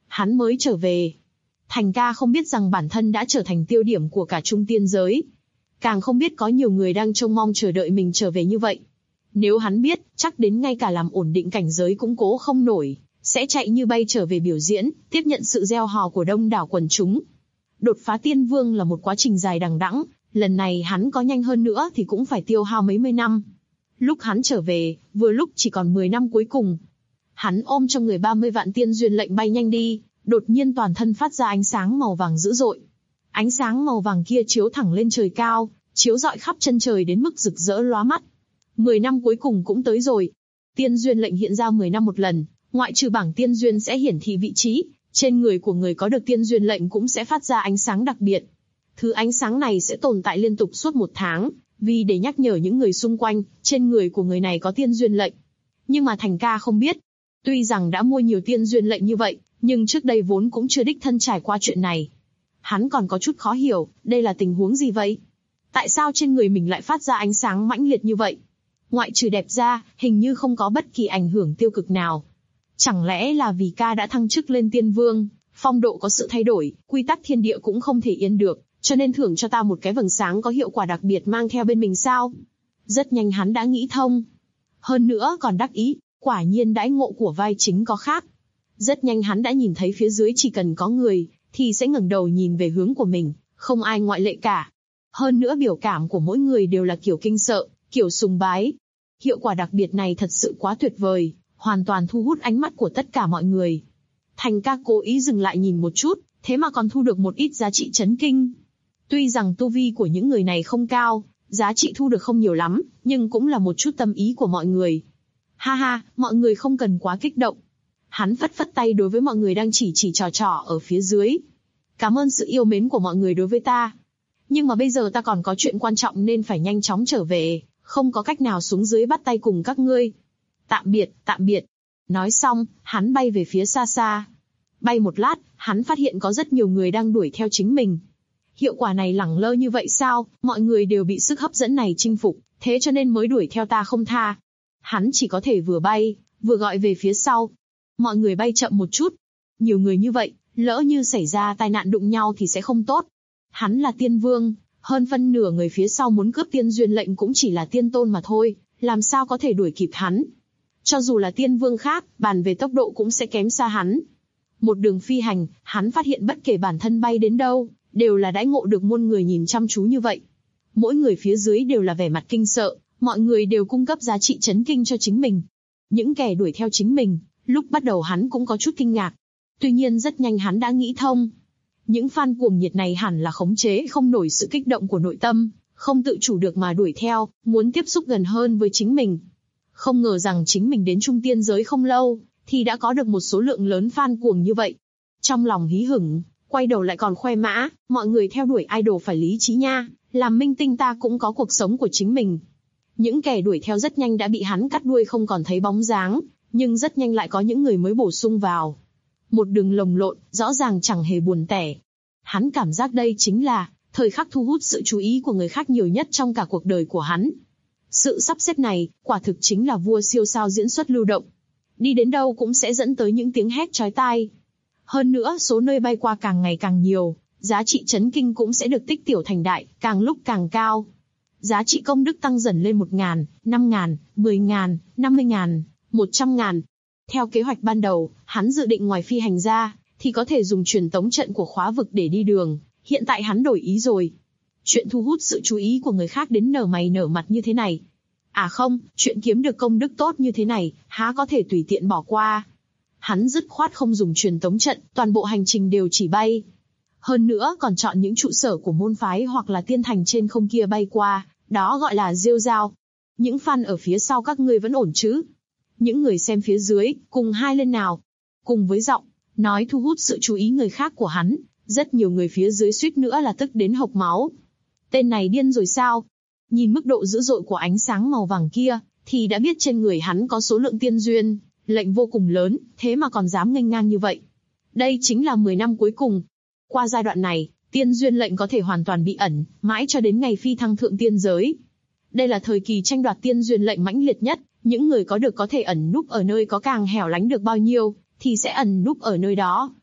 hắn mới trở về. Thành ca không biết rằng bản thân đã trở thành tiêu điểm của cả trung tiên giới. Càng không biết có nhiều người đang trông mong chờ đợi mình trở về như vậy. Nếu hắn biết, chắc đến ngay cả làm ổn định cảnh giới cũng cố không nổi, sẽ chạy như bay trở về biểu diễn, tiếp nhận sự reo hò của đông đảo quần chúng. Đột phá tiên vương là một quá trình dài đằng đẵng, lần này hắn có nhanh hơn nữa thì cũng phải tiêu hao mấy mươi năm. Lúc hắn trở về, vừa lúc chỉ còn 10 năm cuối cùng. Hắn ôm trong người 30 vạn tiên duyên lệnh bay nhanh đi, đột nhiên toàn thân phát ra ánh sáng màu vàng dữ dội. Ánh sáng màu vàng kia chiếu thẳng lên trời cao, chiếu rọi khắp chân trời đến mức rực rỡ lóa mắt. 10 năm cuối cùng cũng tới rồi. Tiên duyên lệnh hiện ra 10 năm một lần, ngoại trừ bảng tiên duyên sẽ hiển thị vị trí, trên người của người có được tiên duyên lệnh cũng sẽ phát ra ánh sáng đặc biệt. Thứ ánh sáng này sẽ tồn tại liên tục suốt 1 tháng, vì để nhắc nhở những người xung quanh, trên người của người này có tiên duyên lệnh. Nhưng mà Thành ca không biết. Tuy rằng đã mua nhiều tiên duyên lệnh như vậy, nhưng trước đây vốn cũng chưa đích thân trải qua chuyện này. Hắn còn có chút khó hiểu, đây là tình huống gì vậy? Tại sao trên người mình lại phát ra ánh sáng mãnh liệt như vậy? Ngoại trừ đẹp ra, hình như không có bất kỳ ảnh hưởng tiêu cực nào. Chẳng lẽ là vì ca đã thăng chức lên tiên vương, phong độ có sự thay đổi, quy tắc thiên địa cũng không thể yên được, cho nên thưởng cho ta một cái vầng sáng có hiệu quả đặc biệt mang theo bên mình sao? Rất nhanh hắn đã nghĩ thông. Hơn nữa còn đắc ý, quả nhiên đãi ngộ của vai chính có khác. Rất nhanh hắn đã nhìn thấy phía dưới chỉ cần có người, thì sẽ ngẩng đầu nhìn về hướng của mình, không ai ngoại lệ cả. Hơn nữa biểu cảm của mỗi người đều là kiểu kinh sợ, kiểu sùng bái. Hiệu quả đặc biệt này thật sự quá tuyệt vời, hoàn toàn thu hút ánh mắt của tất cả mọi người. Thành ca cố ý dừng lại nhìn một chút, thế mà còn thu được một ít giá trị chấn kinh. Tuy rằng tu vi của những người này không cao, giá trị thu được không nhiều lắm, nhưng cũng là một chút tâm ý của mọi người. Ha ha, mọi người không cần quá kích động. Hắn phất phất tay đối với mọi người đang chỉ trò ở phía dưới. Cảm ơn sự yêu mến của mọi người đối với ta. Nhưng mà bây giờ ta còn có chuyện quan trọng nên phải nhanh chóng trở về, không có cách nào xuống dưới bắt tay cùng các ngươi. Tạm biệt, tạm biệt. Nói xong, hắn bay về phía xa xa. Bay một lát, hắn phát hiện có rất nhiều người đang đuổi theo chính mình. Hiệu quả này lẳng lơ như vậy sao, mọi người đều bị sức hấp dẫn này chinh phục, thế cho nên mới đuổi theo ta không tha. Hắn chỉ có thể vừa bay, vừa gọi về phía sau. Mọi người bay chậm một chút. Nhiều người như vậy, lỡ như xảy ra tai nạn đụng nhau thì sẽ không tốt. Hắn là tiên vương, hơn phân nửa người phía sau muốn cướp tiên duyên lệnh cũng chỉ là tiên tôn mà thôi, làm sao có thể đuổi kịp hắn. Cho dù là tiên vương khác, bàn về tốc độ cũng sẽ kém xa hắn. Một đường phi hành, hắn phát hiện bất kể bản thân bay đến đâu, đều là đãi ngộ được muôn người nhìn chăm chú như vậy. Mỗi người phía dưới đều là vẻ mặt kinh sợ, mọi người đều cung cấp giá trị chấn kinh cho chính mình. Những kẻ đuổi theo chính mình, lúc bắt đầu hắn cũng có chút kinh ngạc. Tuy nhiên rất nhanh hắn đã nghĩ thông. Những fan cuồng nhiệt này hẳn là khống chế không nổi sự kích động của nội tâm, không tự chủ được mà đuổi theo, muốn tiếp xúc gần hơn với chính mình. Không ngờ rằng chính mình đến trung tiên giới không lâu, thì đã có được một số lượng lớn fan cuồng như vậy. Trong lòng hí hửng, quay đầu lại còn khoe mã, mọi người theo đuổi idol phải lý trí nha, làm minh tinh ta cũng có cuộc sống của chính mình. Những kẻ đuổi theo rất nhanh đã bị hắn cắt đuôi không còn thấy bóng dáng, nhưng rất nhanh lại có những người mới bổ sung vào. Một đường lồng lộn, rõ ràng chẳng hề buồn tẻ. Hắn cảm giác đây chính là thời khắc thu hút sự chú ý của người khác nhiều nhất trong cả cuộc đời của hắn. Sự sắp xếp này, quả thực chính là vua siêu sao diễn xuất lưu động. Đi đến đâu cũng sẽ dẫn tới những tiếng hét chói tai. Hơn nữa, số nơi bay qua càng ngày càng nhiều, giá trị chấn kinh cũng sẽ được tích tiểu thành đại, càng lúc càng cao. Giá trị công đức tăng dần lên 1.000, 5.000, 10.000, 50.000, 100.000. Theo kế hoạch ban đầu, hắn dự định ngoài phi hành ra, thì có thể dùng truyền tống trận của khóa vực để đi đường. Hiện tại hắn đổi ý rồi. Chuyện thu hút sự chú ý của người khác đến nở mày nở mặt như thế này. À không, chuyện kiếm được công đức tốt như thế này, há có thể tùy tiện bỏ qua. Hắn dứt khoát không dùng truyền tống trận, toàn bộ hành trình đều chỉ bay. Hơn nữa còn chọn những trụ sở của môn phái hoặc là tiên thành trên không kia bay qua, đó gọi là rêu rao. Những fan ở phía sau các ngươi vẫn ổn chứ? Những người xem phía dưới, cùng hai lên nào. Cùng với giọng nói thu hút sự chú ý người khác của hắn, rất nhiều người phía dưới suýt nữa là tức đến hộc máu. Tên này điên rồi sao? Nhìn mức độ dữ dội của ánh sáng màu vàng kia, thì đã biết trên người hắn có số lượng tiên duyên lệnh vô cùng lớn, thế mà còn dám nghênh ngang như vậy. Đây chính là 10 năm cuối cùng. Qua giai đoạn này, tiên duyên lệnh có thể hoàn toàn bị ẩn, mãi cho đến ngày phi thăng thượng tiên giới. Đây là thời kỳ tranh đoạt tiên duyên lệnh mãnh liệt nhất, những người có được có thể ẩn núp ở nơi có càng hẻo lánh được bao nhiêu, thì sẽ ẩn núp ở nơi đó.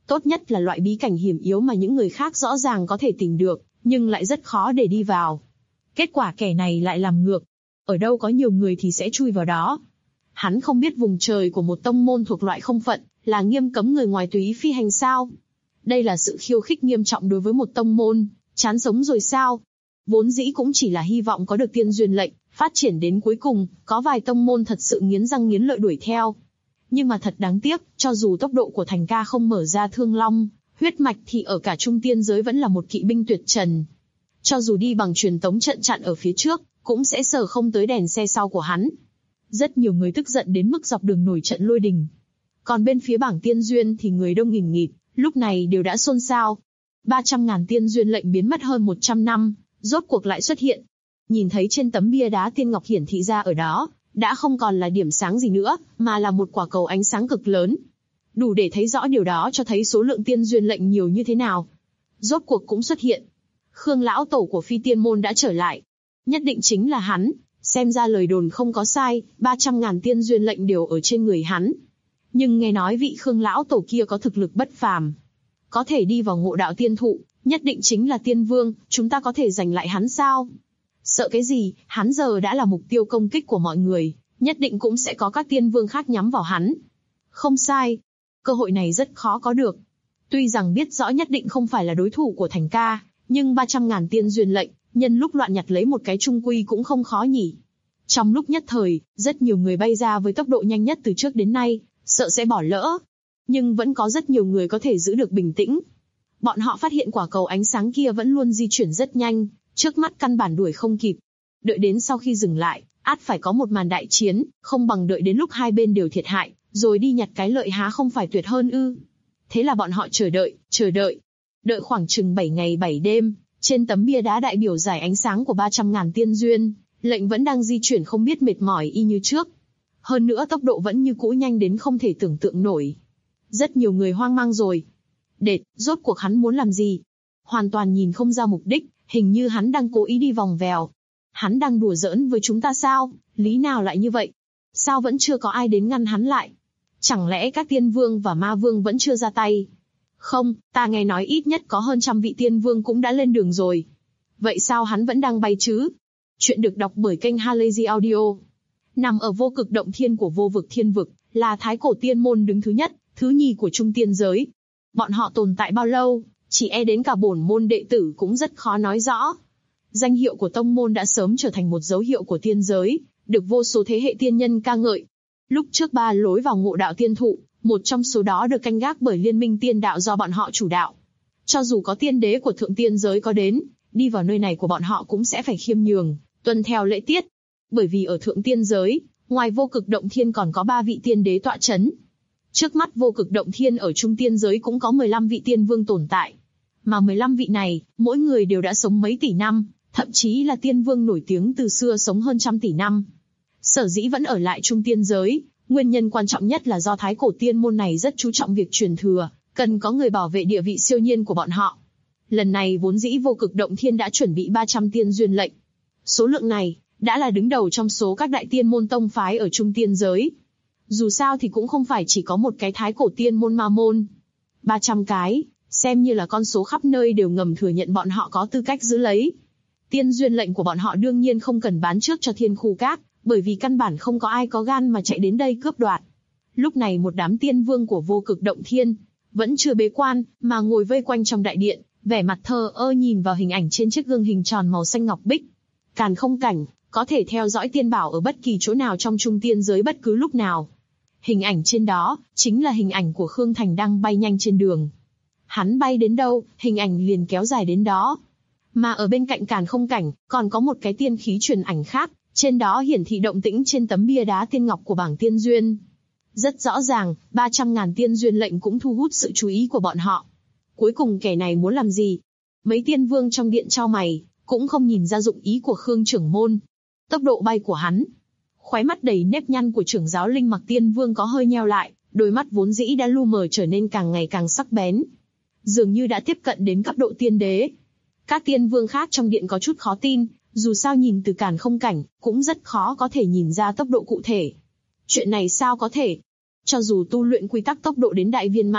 Tốt nhất là loại bí cảnh hiểm yếu mà những người khác rõ ràng có thể tìm được, nhưng lại rất khó để đi vào. Kết quả kẻ này lại làm ngược. Ở đâu có nhiều người thì sẽ chui vào đó. Hắn không biết vùng trời của một tông môn thuộc loại không phận, là nghiêm cấm người ngoài tùy ý phi hành sao? Đây là sự khiêu khích nghiêm trọng đối với một tông môn, chán sống rồi sao? Vốn dĩ cũng chỉ là hy vọng có được tiên duyên lệnh, phát triển đến cuối cùng, có vài tông môn thật sự nghiến răng nghiến lợi đuổi theo. Nhưng mà thật đáng tiếc, cho dù tốc độ của Thành Ca không mở ra thương long, huyết mạch thì ở cả trung tiên giới vẫn là một kỵ binh tuyệt trần. Cho dù đi bằng truyền tống trận chặn ở phía trước, cũng sẽ sờ không tới đèn xe sau của hắn. Rất nhiều người tức giận đến mức dọc đường nổi trận lôi đình. Còn bên phía bảng tiên duyên thì người đông nghìn nghịt, lúc này đều đã xôn xao. 300.000 tiên duyên lệnh biến mất hơn 100 năm, rốt cuộc lại xuất hiện. Nhìn thấy trên tấm bia đá tiên ngọc hiển thị ra ở đó, đã không còn là điểm sáng gì nữa, mà là một quả cầu ánh sáng cực lớn. Đủ để thấy rõ điều đó cho thấy số lượng tiên duyên lệnh nhiều như thế nào. Rốt cuộc cũng xuất hiện. Khương lão tổ của Phi Tiên môn đã trở lại. Nhất định chính là hắn, xem ra lời đồn không có sai, 300.000 tiên duyên lệnh đều ở trên người hắn. Nhưng nghe nói vị Khương lão tổ kia có thực lực bất phàm, có thể đi vào ngộ đạo tiên thụ, nhất định chính là tiên vương, chúng ta có thể giành lại hắn sao? Sợ cái gì, hắn giờ đã là mục tiêu công kích của mọi người, nhất định cũng sẽ có các tiên vương khác nhắm vào hắn. Không sai, cơ hội này rất khó có được. Tuy rằng biết rõ nhất định không phải là đối thủ của Thành Ca, nhưng 300.000 tiên duyên lệnh, nhân lúc loạn nhặt lấy một cái trung quy cũng không khó nhỉ. Trong lúc nhất thời, rất nhiều người bay ra với tốc độ nhanh nhất từ trước đến nay, sợ sẽ bỏ lỡ. Nhưng vẫn có rất nhiều người có thể giữ được bình tĩnh. Bọn họ phát hiện quả cầu ánh sáng kia vẫn luôn di chuyển rất nhanh, trước mắt căn bản đuổi không kịp. Đợi đến sau khi dừng lại, ắt phải có một màn đại chiến, không bằng đợi đến lúc hai bên đều thiệt hại, rồi đi nhặt cái lợi há không phải tuyệt hơn ư. Thế là bọn họ chờ đợi. Đợi khoảng chừng 7 ngày 7 đêm, trên tấm bia đá đại biểu giải ánh sáng của 300.000 tiên duyên, lệnh vẫn đang di chuyển không biết mệt mỏi y như trước. Hơn nữa tốc độ vẫn như cũ nhanh đến không thể tưởng tượng nổi. Rất nhiều người hoang mang rồi. Đệt, rốt cuộc hắn muốn làm gì? Hoàn toàn nhìn không ra mục đích, hình như hắn đang cố ý đi vòng vèo. Hắn đang đùa giỡn với chúng ta sao? Lý nào lại như vậy? Sao vẫn chưa có ai đến ngăn hắn lại? Chẳng lẽ các tiên vương và ma vương vẫn chưa ra tay? Không, ta nghe nói ít nhất có hơn 100 vị tiên vương cũng đã lên đường rồi. Vậy sao hắn vẫn đang bay chứ? Chuyện được đọc bởi kênh Halazy Audio. Nằm ở vô cực động thiên của vô vực thiên vực, là thái cổ tiên môn đứng thứ nhất, thứ nhì của trung tiên giới. Bọn họ tồn tại bao lâu, chỉ e đến cả bổn môn đệ tử cũng rất khó nói rõ. Danh hiệu của tông môn đã sớm trở thành một dấu hiệu của tiên giới, được vô số thế hệ tiên nhân ca ngợi. Lúc trước 3 lối vào ngộ đạo tiên thụ, một trong số đó được canh gác bởi liên minh tiên đạo do bọn họ chủ đạo. Cho dù có tiên đế của thượng tiên giới có đến, đi vào nơi này của bọn họ cũng sẽ phải khiêm nhường, tuân theo lễ tiết. Bởi vì ở thượng tiên giới, ngoài vô cực động thiên còn có 3 vị tiên đế tọa chấn. Trước mắt vô cực động thiên ở trung tiên giới cũng có 15 vị tiên vương tồn tại. Mà 15 vị này, mỗi người đều đã sống mấy tỷ năm, thậm chí là tiên vương nổi tiếng từ xưa sống hơn 100 tỷ năm. Sở dĩ vẫn ở lại trung tiên giới, nguyên nhân quan trọng nhất là do thái cổ tiên môn này rất chú trọng việc truyền thừa, cần có người bảo vệ địa vị siêu nhiên của bọn họ. Lần này vốn dĩ vô cực động thiên đã chuẩn bị 300 tiên duyên lệnh. Số lượng này, đã là đứng đầu trong số các đại tiên môn tông phái ở trung tiên giới. Dù sao thì cũng không phải chỉ có một cái thái cổ tiên môn ma môn. 300 cái, xem như là con số khắp nơi đều ngầm thừa nhận bọn họ có tư cách giữ lấy. Tiên duyên lệnh của bọn họ đương nhiên không cần bán trước cho Thiên Khu Các, bởi vì căn bản không có ai có gan mà chạy đến đây cướp đoạt. Lúc này một đám tiên vương của vô cực động thiên, vẫn chưa bế quan, mà ngồi vây quanh trong đại điện, vẻ mặt thờ ơ nhìn vào hình ảnh trên chiếc gương hình tròn màu xanh ngọc bích. Càn Không Cảnh, có thể theo dõi tiên bảo ở bất kỳ chỗ nào trong trung tiên giới bất cứ lúc nào. Hình ảnh trên đó, chính là hình ảnh của Khương Thành đang bay nhanh trên đường. Hắn bay đến đâu, hình ảnh liền kéo dài đến đó. Mà ở bên cạnh Càn Không Cảnh, còn có một cái tiên khí truyền ảnh khác, trên đó hiển thị động tĩnh trên tấm bia đá tiên ngọc của bảng tiên duyên. Rất rõ ràng, 300.000 tiên duyên lệnh cũng thu hút sự chú ý của bọn họ. Cuối cùng kẻ này muốn làm gì? Mấy tiên vương trong điện chau mày, cũng không nhìn ra dụng ý của Khương trưởng môn. Tốc độ bay của hắn, khóe mắt đầy nếp nhăn của trưởng giáo Linh Mặc Tiên Vương có hơi nheo lại, đôi mắt vốn dĩ đã lu mờ trở nên càng ngày càng sắc bén. Dường như đã tiếp cận đến cấp độ tiên đế. Các tiên vương khác trong điện có chút khó tin, dù sao nhìn từ Càn Không Cảnh, cũng rất khó có thể nhìn ra tốc độ cụ thể. Chuyện này sao có thể? Cho dù tu luyện quy tắc tốc độ đến đại viên mãn,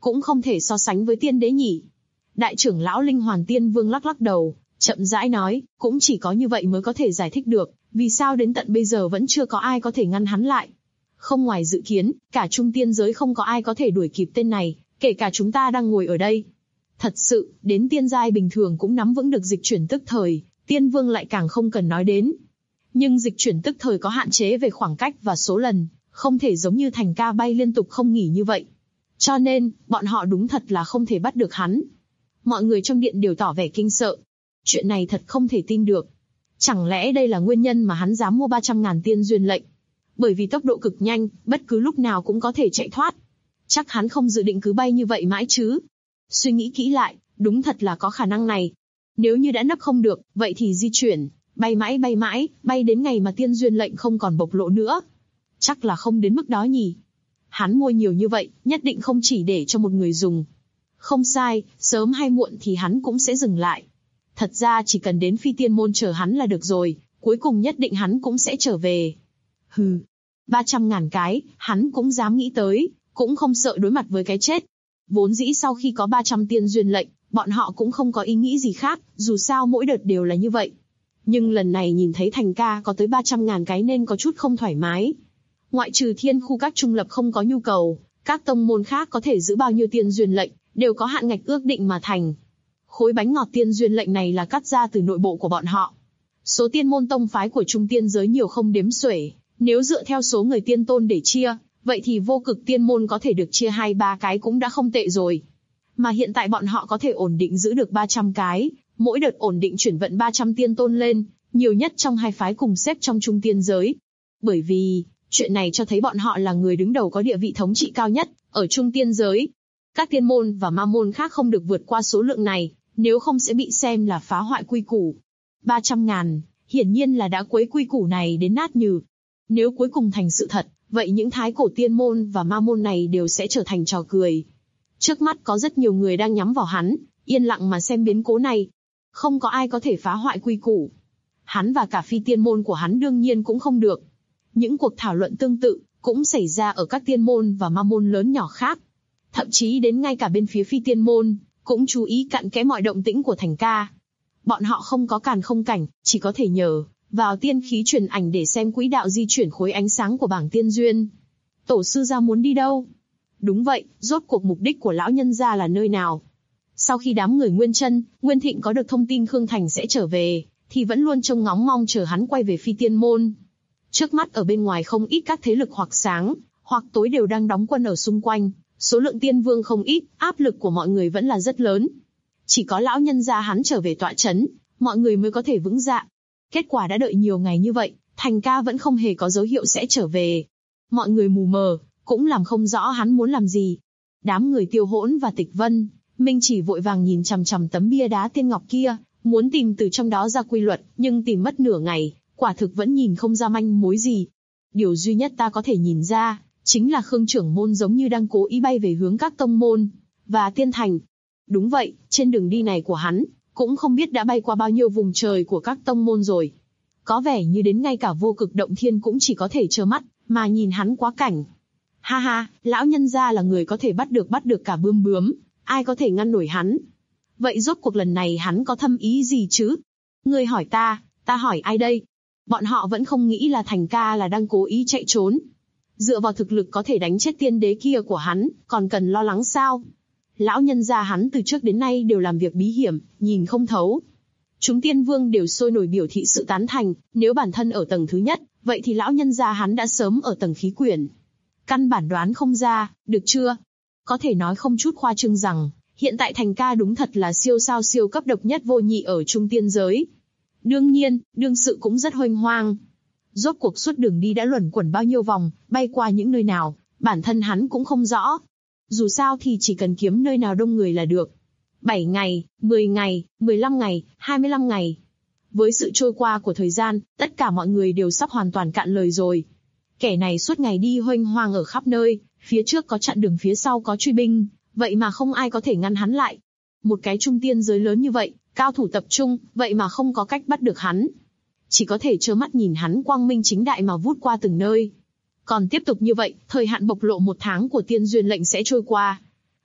cũng không thể so sánh với tiên đế nhỉ. Đại trưởng lão Linh Hoàn Tiên Vương lắc lắc đầu, chậm rãi nói, cũng chỉ có như vậy mới có thể giải thích được, vì sao đến tận bây giờ vẫn chưa có ai có thể ngăn hắn lại. Không ngoài dự kiến, cả trung tiên giới không có ai có thể đuổi kịp tên này, kể cả chúng ta đang ngồi ở đây. Thật sự, đến tiên giai bình thường cũng nắm vững được dịch chuyển tức thời, tiên vương lại càng không cần nói đến. Nhưng dịch chuyển tức thời có hạn chế về khoảng cách và số lần, không thể giống như Thành Ca bay liên tục không nghỉ như vậy. Cho nên, bọn họ đúng thật là không thể bắt được hắn. Mọi người trong điện đều tỏ vẻ kinh sợ. Chuyện này thật không thể tin được. Chẳng lẽ đây là nguyên nhân mà hắn dám mua 300.000 tiên duyên lệnh? Bởi vì tốc độ cực nhanh, bất cứ lúc nào cũng có thể chạy thoát. Chắc hắn không dự định cứ bay như vậy mãi chứ. Suy nghĩ kỹ lại, đúng thật là có khả năng này. Nếu như đã nấp không được, vậy thì di chuyển, bay mãi, bay đến ngày mà tiên duyên lệnh không còn bộc lộ nữa. Chắc là không đến mức đó nhỉ. Hắn mua nhiều như vậy, nhất định không chỉ để cho một người dùng. Không sai, sớm hay muộn thì hắn cũng sẽ dừng lại. Thật ra chỉ cần đến Phi Tiên Môn chờ hắn là được rồi, cuối cùng nhất định hắn cũng sẽ trở về. Hừ, 300.000 cái, hắn cũng dám nghĩ tới, cũng không sợ đối mặt với cái chết. Vốn dĩ sau khi có 300 tiên duyên lệnh, bọn họ cũng không có ý nghĩ gì khác, dù sao mỗi đợt đều là như vậy. Nhưng lần này nhìn thấy Thành Ca có tới 300.000 cái nên có chút không thoải mái. Ngoại trừ thiên khu các trung lập không có nhu cầu, các tông môn khác có thể giữ bao nhiêu tiên duyên lệnh, đều có hạn ngạch ước định mà thành. Khối bánh ngọt tiên duyên lệnh này là cắt ra từ nội bộ của bọn họ. Số tiên môn tông phái của trung tiên giới nhiều không đếm xuể, nếu dựa theo số người tiên tôn để chia, vậy thì vô cực tiên môn có thể được chia 2-3 cái cũng đã không tệ rồi. Mà hiện tại bọn họ có thể ổn định giữ được 300 cái, mỗi đợt ổn định chuyển vận 300 tiên tôn lên, nhiều nhất trong hai phái cùng xếp trong trung tiên giới. Bởi vì, chuyện này cho thấy bọn họ là người đứng đầu có địa vị thống trị cao nhất, ở trung tiên giới. Các tiên môn và ma môn khác không được vượt qua số lượng này, nếu không sẽ bị xem là phá hoại quy củ. 300.000, hiển nhiên là đã quấy quy củ này đến nát nhừ. Nếu cuối cùng thành sự thật, vậy những thái cổ tiên môn và ma môn này đều sẽ trở thành trò cười. Trước mắt có rất nhiều người đang nhắm vào hắn, yên lặng mà xem biến cố này. Không có ai có thể phá hoại quy củ. Hắn và cả Phi Tiên Môn của hắn đương nhiên cũng không được. Những cuộc thảo luận tương tự cũng xảy ra ở các tiên môn và ma môn lớn nhỏ khác. Thậm chí đến ngay cả bên phía Phi Tiên Môn cũng chú ý cặn kẽ mọi động tĩnh của Thành Ca. Bọn họ không có càn không cảnh, chỉ có thể nhờ vào tiên khí truyền ảnh để xem quỹ đạo di chuyển khối ánh sáng của bảng tiên duyên. Tổ sư gia muốn đi đâu? Đúng vậy, rốt cuộc mục đích của lão nhân gia là nơi nào? Sau khi đám người Nguyên Chân, Nguyên Thịnh có được thông tin Khương Thành sẽ trở về, thì vẫn luôn trông ngóng mong chờ hắn quay về Phi Tiên Môn. Trước mắt ở bên ngoài không ít các thế lực hoặc sáng, hoặc tối đều đang đóng quân ở xung quanh, số lượng tiên vương không ít, áp lực của mọi người vẫn là rất lớn. Chỉ có lão nhân gia hắn trở về tọa chấn, mọi người mới có thể vững dạ. Kết quả đã đợi nhiều ngày như vậy, Thành Ca vẫn không hề có dấu hiệu sẽ trở về. Mọi người mù mờ, cũng làm không rõ hắn muốn làm gì. Đám người Tiêu Hỗn và Tịch Vân, Minh Chỉ vội vàng nhìn chằm chằm tấm bia đá tiên ngọc kia, muốn tìm từ trong đó ra quy luật, nhưng tìm mất nửa ngày, quả thực vẫn nhìn không ra manh mối gì. Điều duy nhất ta có thể nhìn ra, chính là Khương trưởng môn giống như đang cố ý bay về hướng các tông môn và tiên thành. Đúng vậy, trên đường đi này của hắn, cũng không biết đã bay qua bao nhiêu vùng trời của các tông môn rồi. Có vẻ như đến ngay cả vô cực động thiên cũng chỉ có thể trơ mắt mà nhìn hắn quá cảnh. Ha ha, lão nhân gia là người có thể bắt được cả bươm bướm, ai có thể ngăn nổi hắn? Vậy rốt cuộc lần này hắn có thâm ý gì chứ? Ngươi hỏi ta hỏi ai đây? Bọn họ vẫn không nghĩ là Thành Ca là đang cố ý chạy trốn. Dựa vào thực lực có thể đánh chết tiên đế kia của hắn, còn cần lo lắng sao? Lão nhân gia hắn từ trước đến nay đều làm việc bí hiểm, nhìn không thấu. Chúng tiên vương đều sôi nổi biểu thị sự tán thành, nếu bản thân ở tầng thứ nhất, vậy thì lão nhân gia hắn đã sớm ở tầng khí quyển. Căn bản đoán không ra, được chưa? Có thể nói không chút khoa trương rằng, hiện tại Thành Ca đúng thật là siêu sao siêu cấp độc nhất vô nhị ở trung tiên giới. Đương nhiên, đương sự cũng rất hoành hoang. Rốt cuộc suốt đường đi đã luẩn quẩn bao nhiêu vòng, bay qua những nơi nào, bản thân hắn cũng không rõ. Dù sao thì chỉ cần kiếm nơi nào đông người là được. 7 ngày, 10 ngày, 15 ngày, 25 ngày. Với sự trôi qua của thời gian, tất cả mọi người đều sắp hoàn toàn cạn lời rồi. Kẻ này suốt ngày đi hoành hoang ở khắp nơi, phía trước có chặn đường phía sau có truy binh, vậy mà không ai có thể ngăn hắn lại. Một cái trung tiên giới lớn như vậy, cao thủ tập trung, vậy mà không có cách bắt được hắn. Chỉ có thể trơ mắt nhìn hắn quang minh chính đại mà vút qua từng nơi. Còn tiếp tục như vậy, thời hạn bộc lộ 1 tháng của tiên duyên lệnh sẽ trôi qua.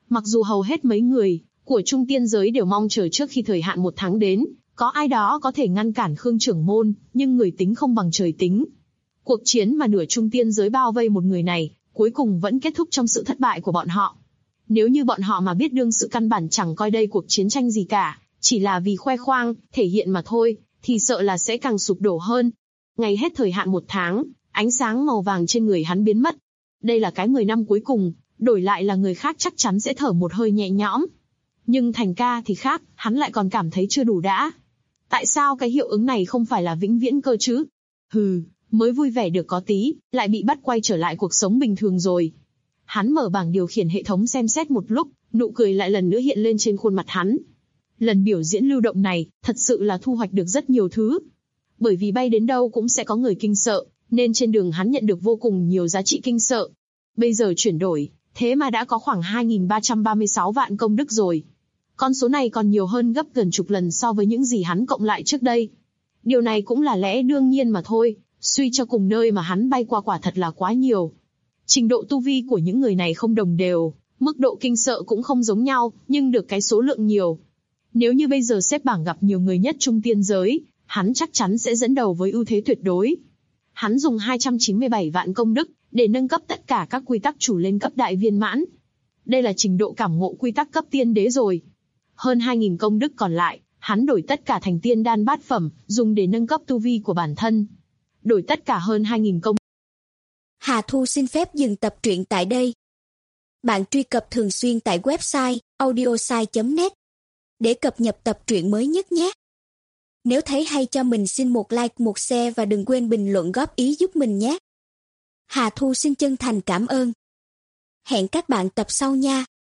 Mặc dù hầu hết mấy người của trung tiên giới đều mong chờ trước khi thời hạn 1 tháng đến, có ai đó có thể ngăn cản Khương trưởng môn, nhưng người tính không bằng trời tính. Cuộc chiến mà nửa trung tiên giới bao vây một người này, cuối cùng vẫn kết thúc trong sự thất bại của bọn họ. Nếu như bọn họ mà biết đương sự căn bản chẳng coi đây cuộc chiến tranh gì cả, chỉ là vì khoe khoang, thể hiện mà thôi, thì sợ là sẽ càng sụp đổ hơn. Ngày hết thời hạn 1 tháng, ánh sáng màu vàng trên người hắn biến mất. Đây là cái 10 năm cuối cùng, đổi lại là người khác chắc chắn sẽ thở một hơi nhẹ nhõm. Nhưng Thành ca thì khác, hắn lại còn cảm thấy chưa đủ đã. Tại sao cái hiệu ứng này không phải là vĩnh viễn cơ chứ? Mới vui vẻ được có tí, lại bị bắt quay trở lại cuộc sống bình thường rồi. Hắn mở bảng điều khiển hệ thống xem xét một lúc, nụ cười lại lần nữa hiện lên trên khuôn mặt hắn. Lần biểu diễn lưu động này, thật sự là thu hoạch được rất nhiều thứ. Bởi vì bay đến đâu cũng sẽ có người kinh sợ, nên trên đường hắn nhận được vô cùng nhiều giá trị kinh sợ. Bây giờ chuyển đổi, thế mà đã có khoảng 2.336 vạn công đức rồi. Con số này còn nhiều hơn gấp gần chục lần so với những gì hắn cộng lại trước đây. Điều này cũng là lẽ đương nhiên mà thôi, suy cho cùng nơi mà hắn bay qua quả thật là quá nhiều. Trình độ tu vi của những người này không đồng đều, mức độ kinh sợ cũng không giống nhau, nhưng được cái số lượng nhiều. Nếu như bây giờ xếp bảng gặp nhiều người nhất trung tiên giới, hắn chắc chắn sẽ dẫn đầu với ưu thế tuyệt đối. Hắn dùng 297 vạn công đức để nâng cấp tất cả các quy tắc chủ lên cấp đại viên mãn. Đây là trình độ cảm ngộ quy tắc cấp tiên đế rồi. Hơn 2.000 công đức còn lại, hắn đổi tất cả thành tiên đan bát phẩm, dùng để nâng cấp tu vi của bản thân. Đổi tất cả hơn 2.000 công. Hà Thu xin phép dừng tập truyện tại đây. Bạn truy cập thường xuyên tại website audiosai.net để cập nhật tập truyện mới nhất nhé. Nếu thấy hay cho mình xin một like, một share và đừng quên bình luận góp ý giúp mình nhé. Hà Thu xin chân thành cảm ơn. Hẹn các bạn tập sau nha.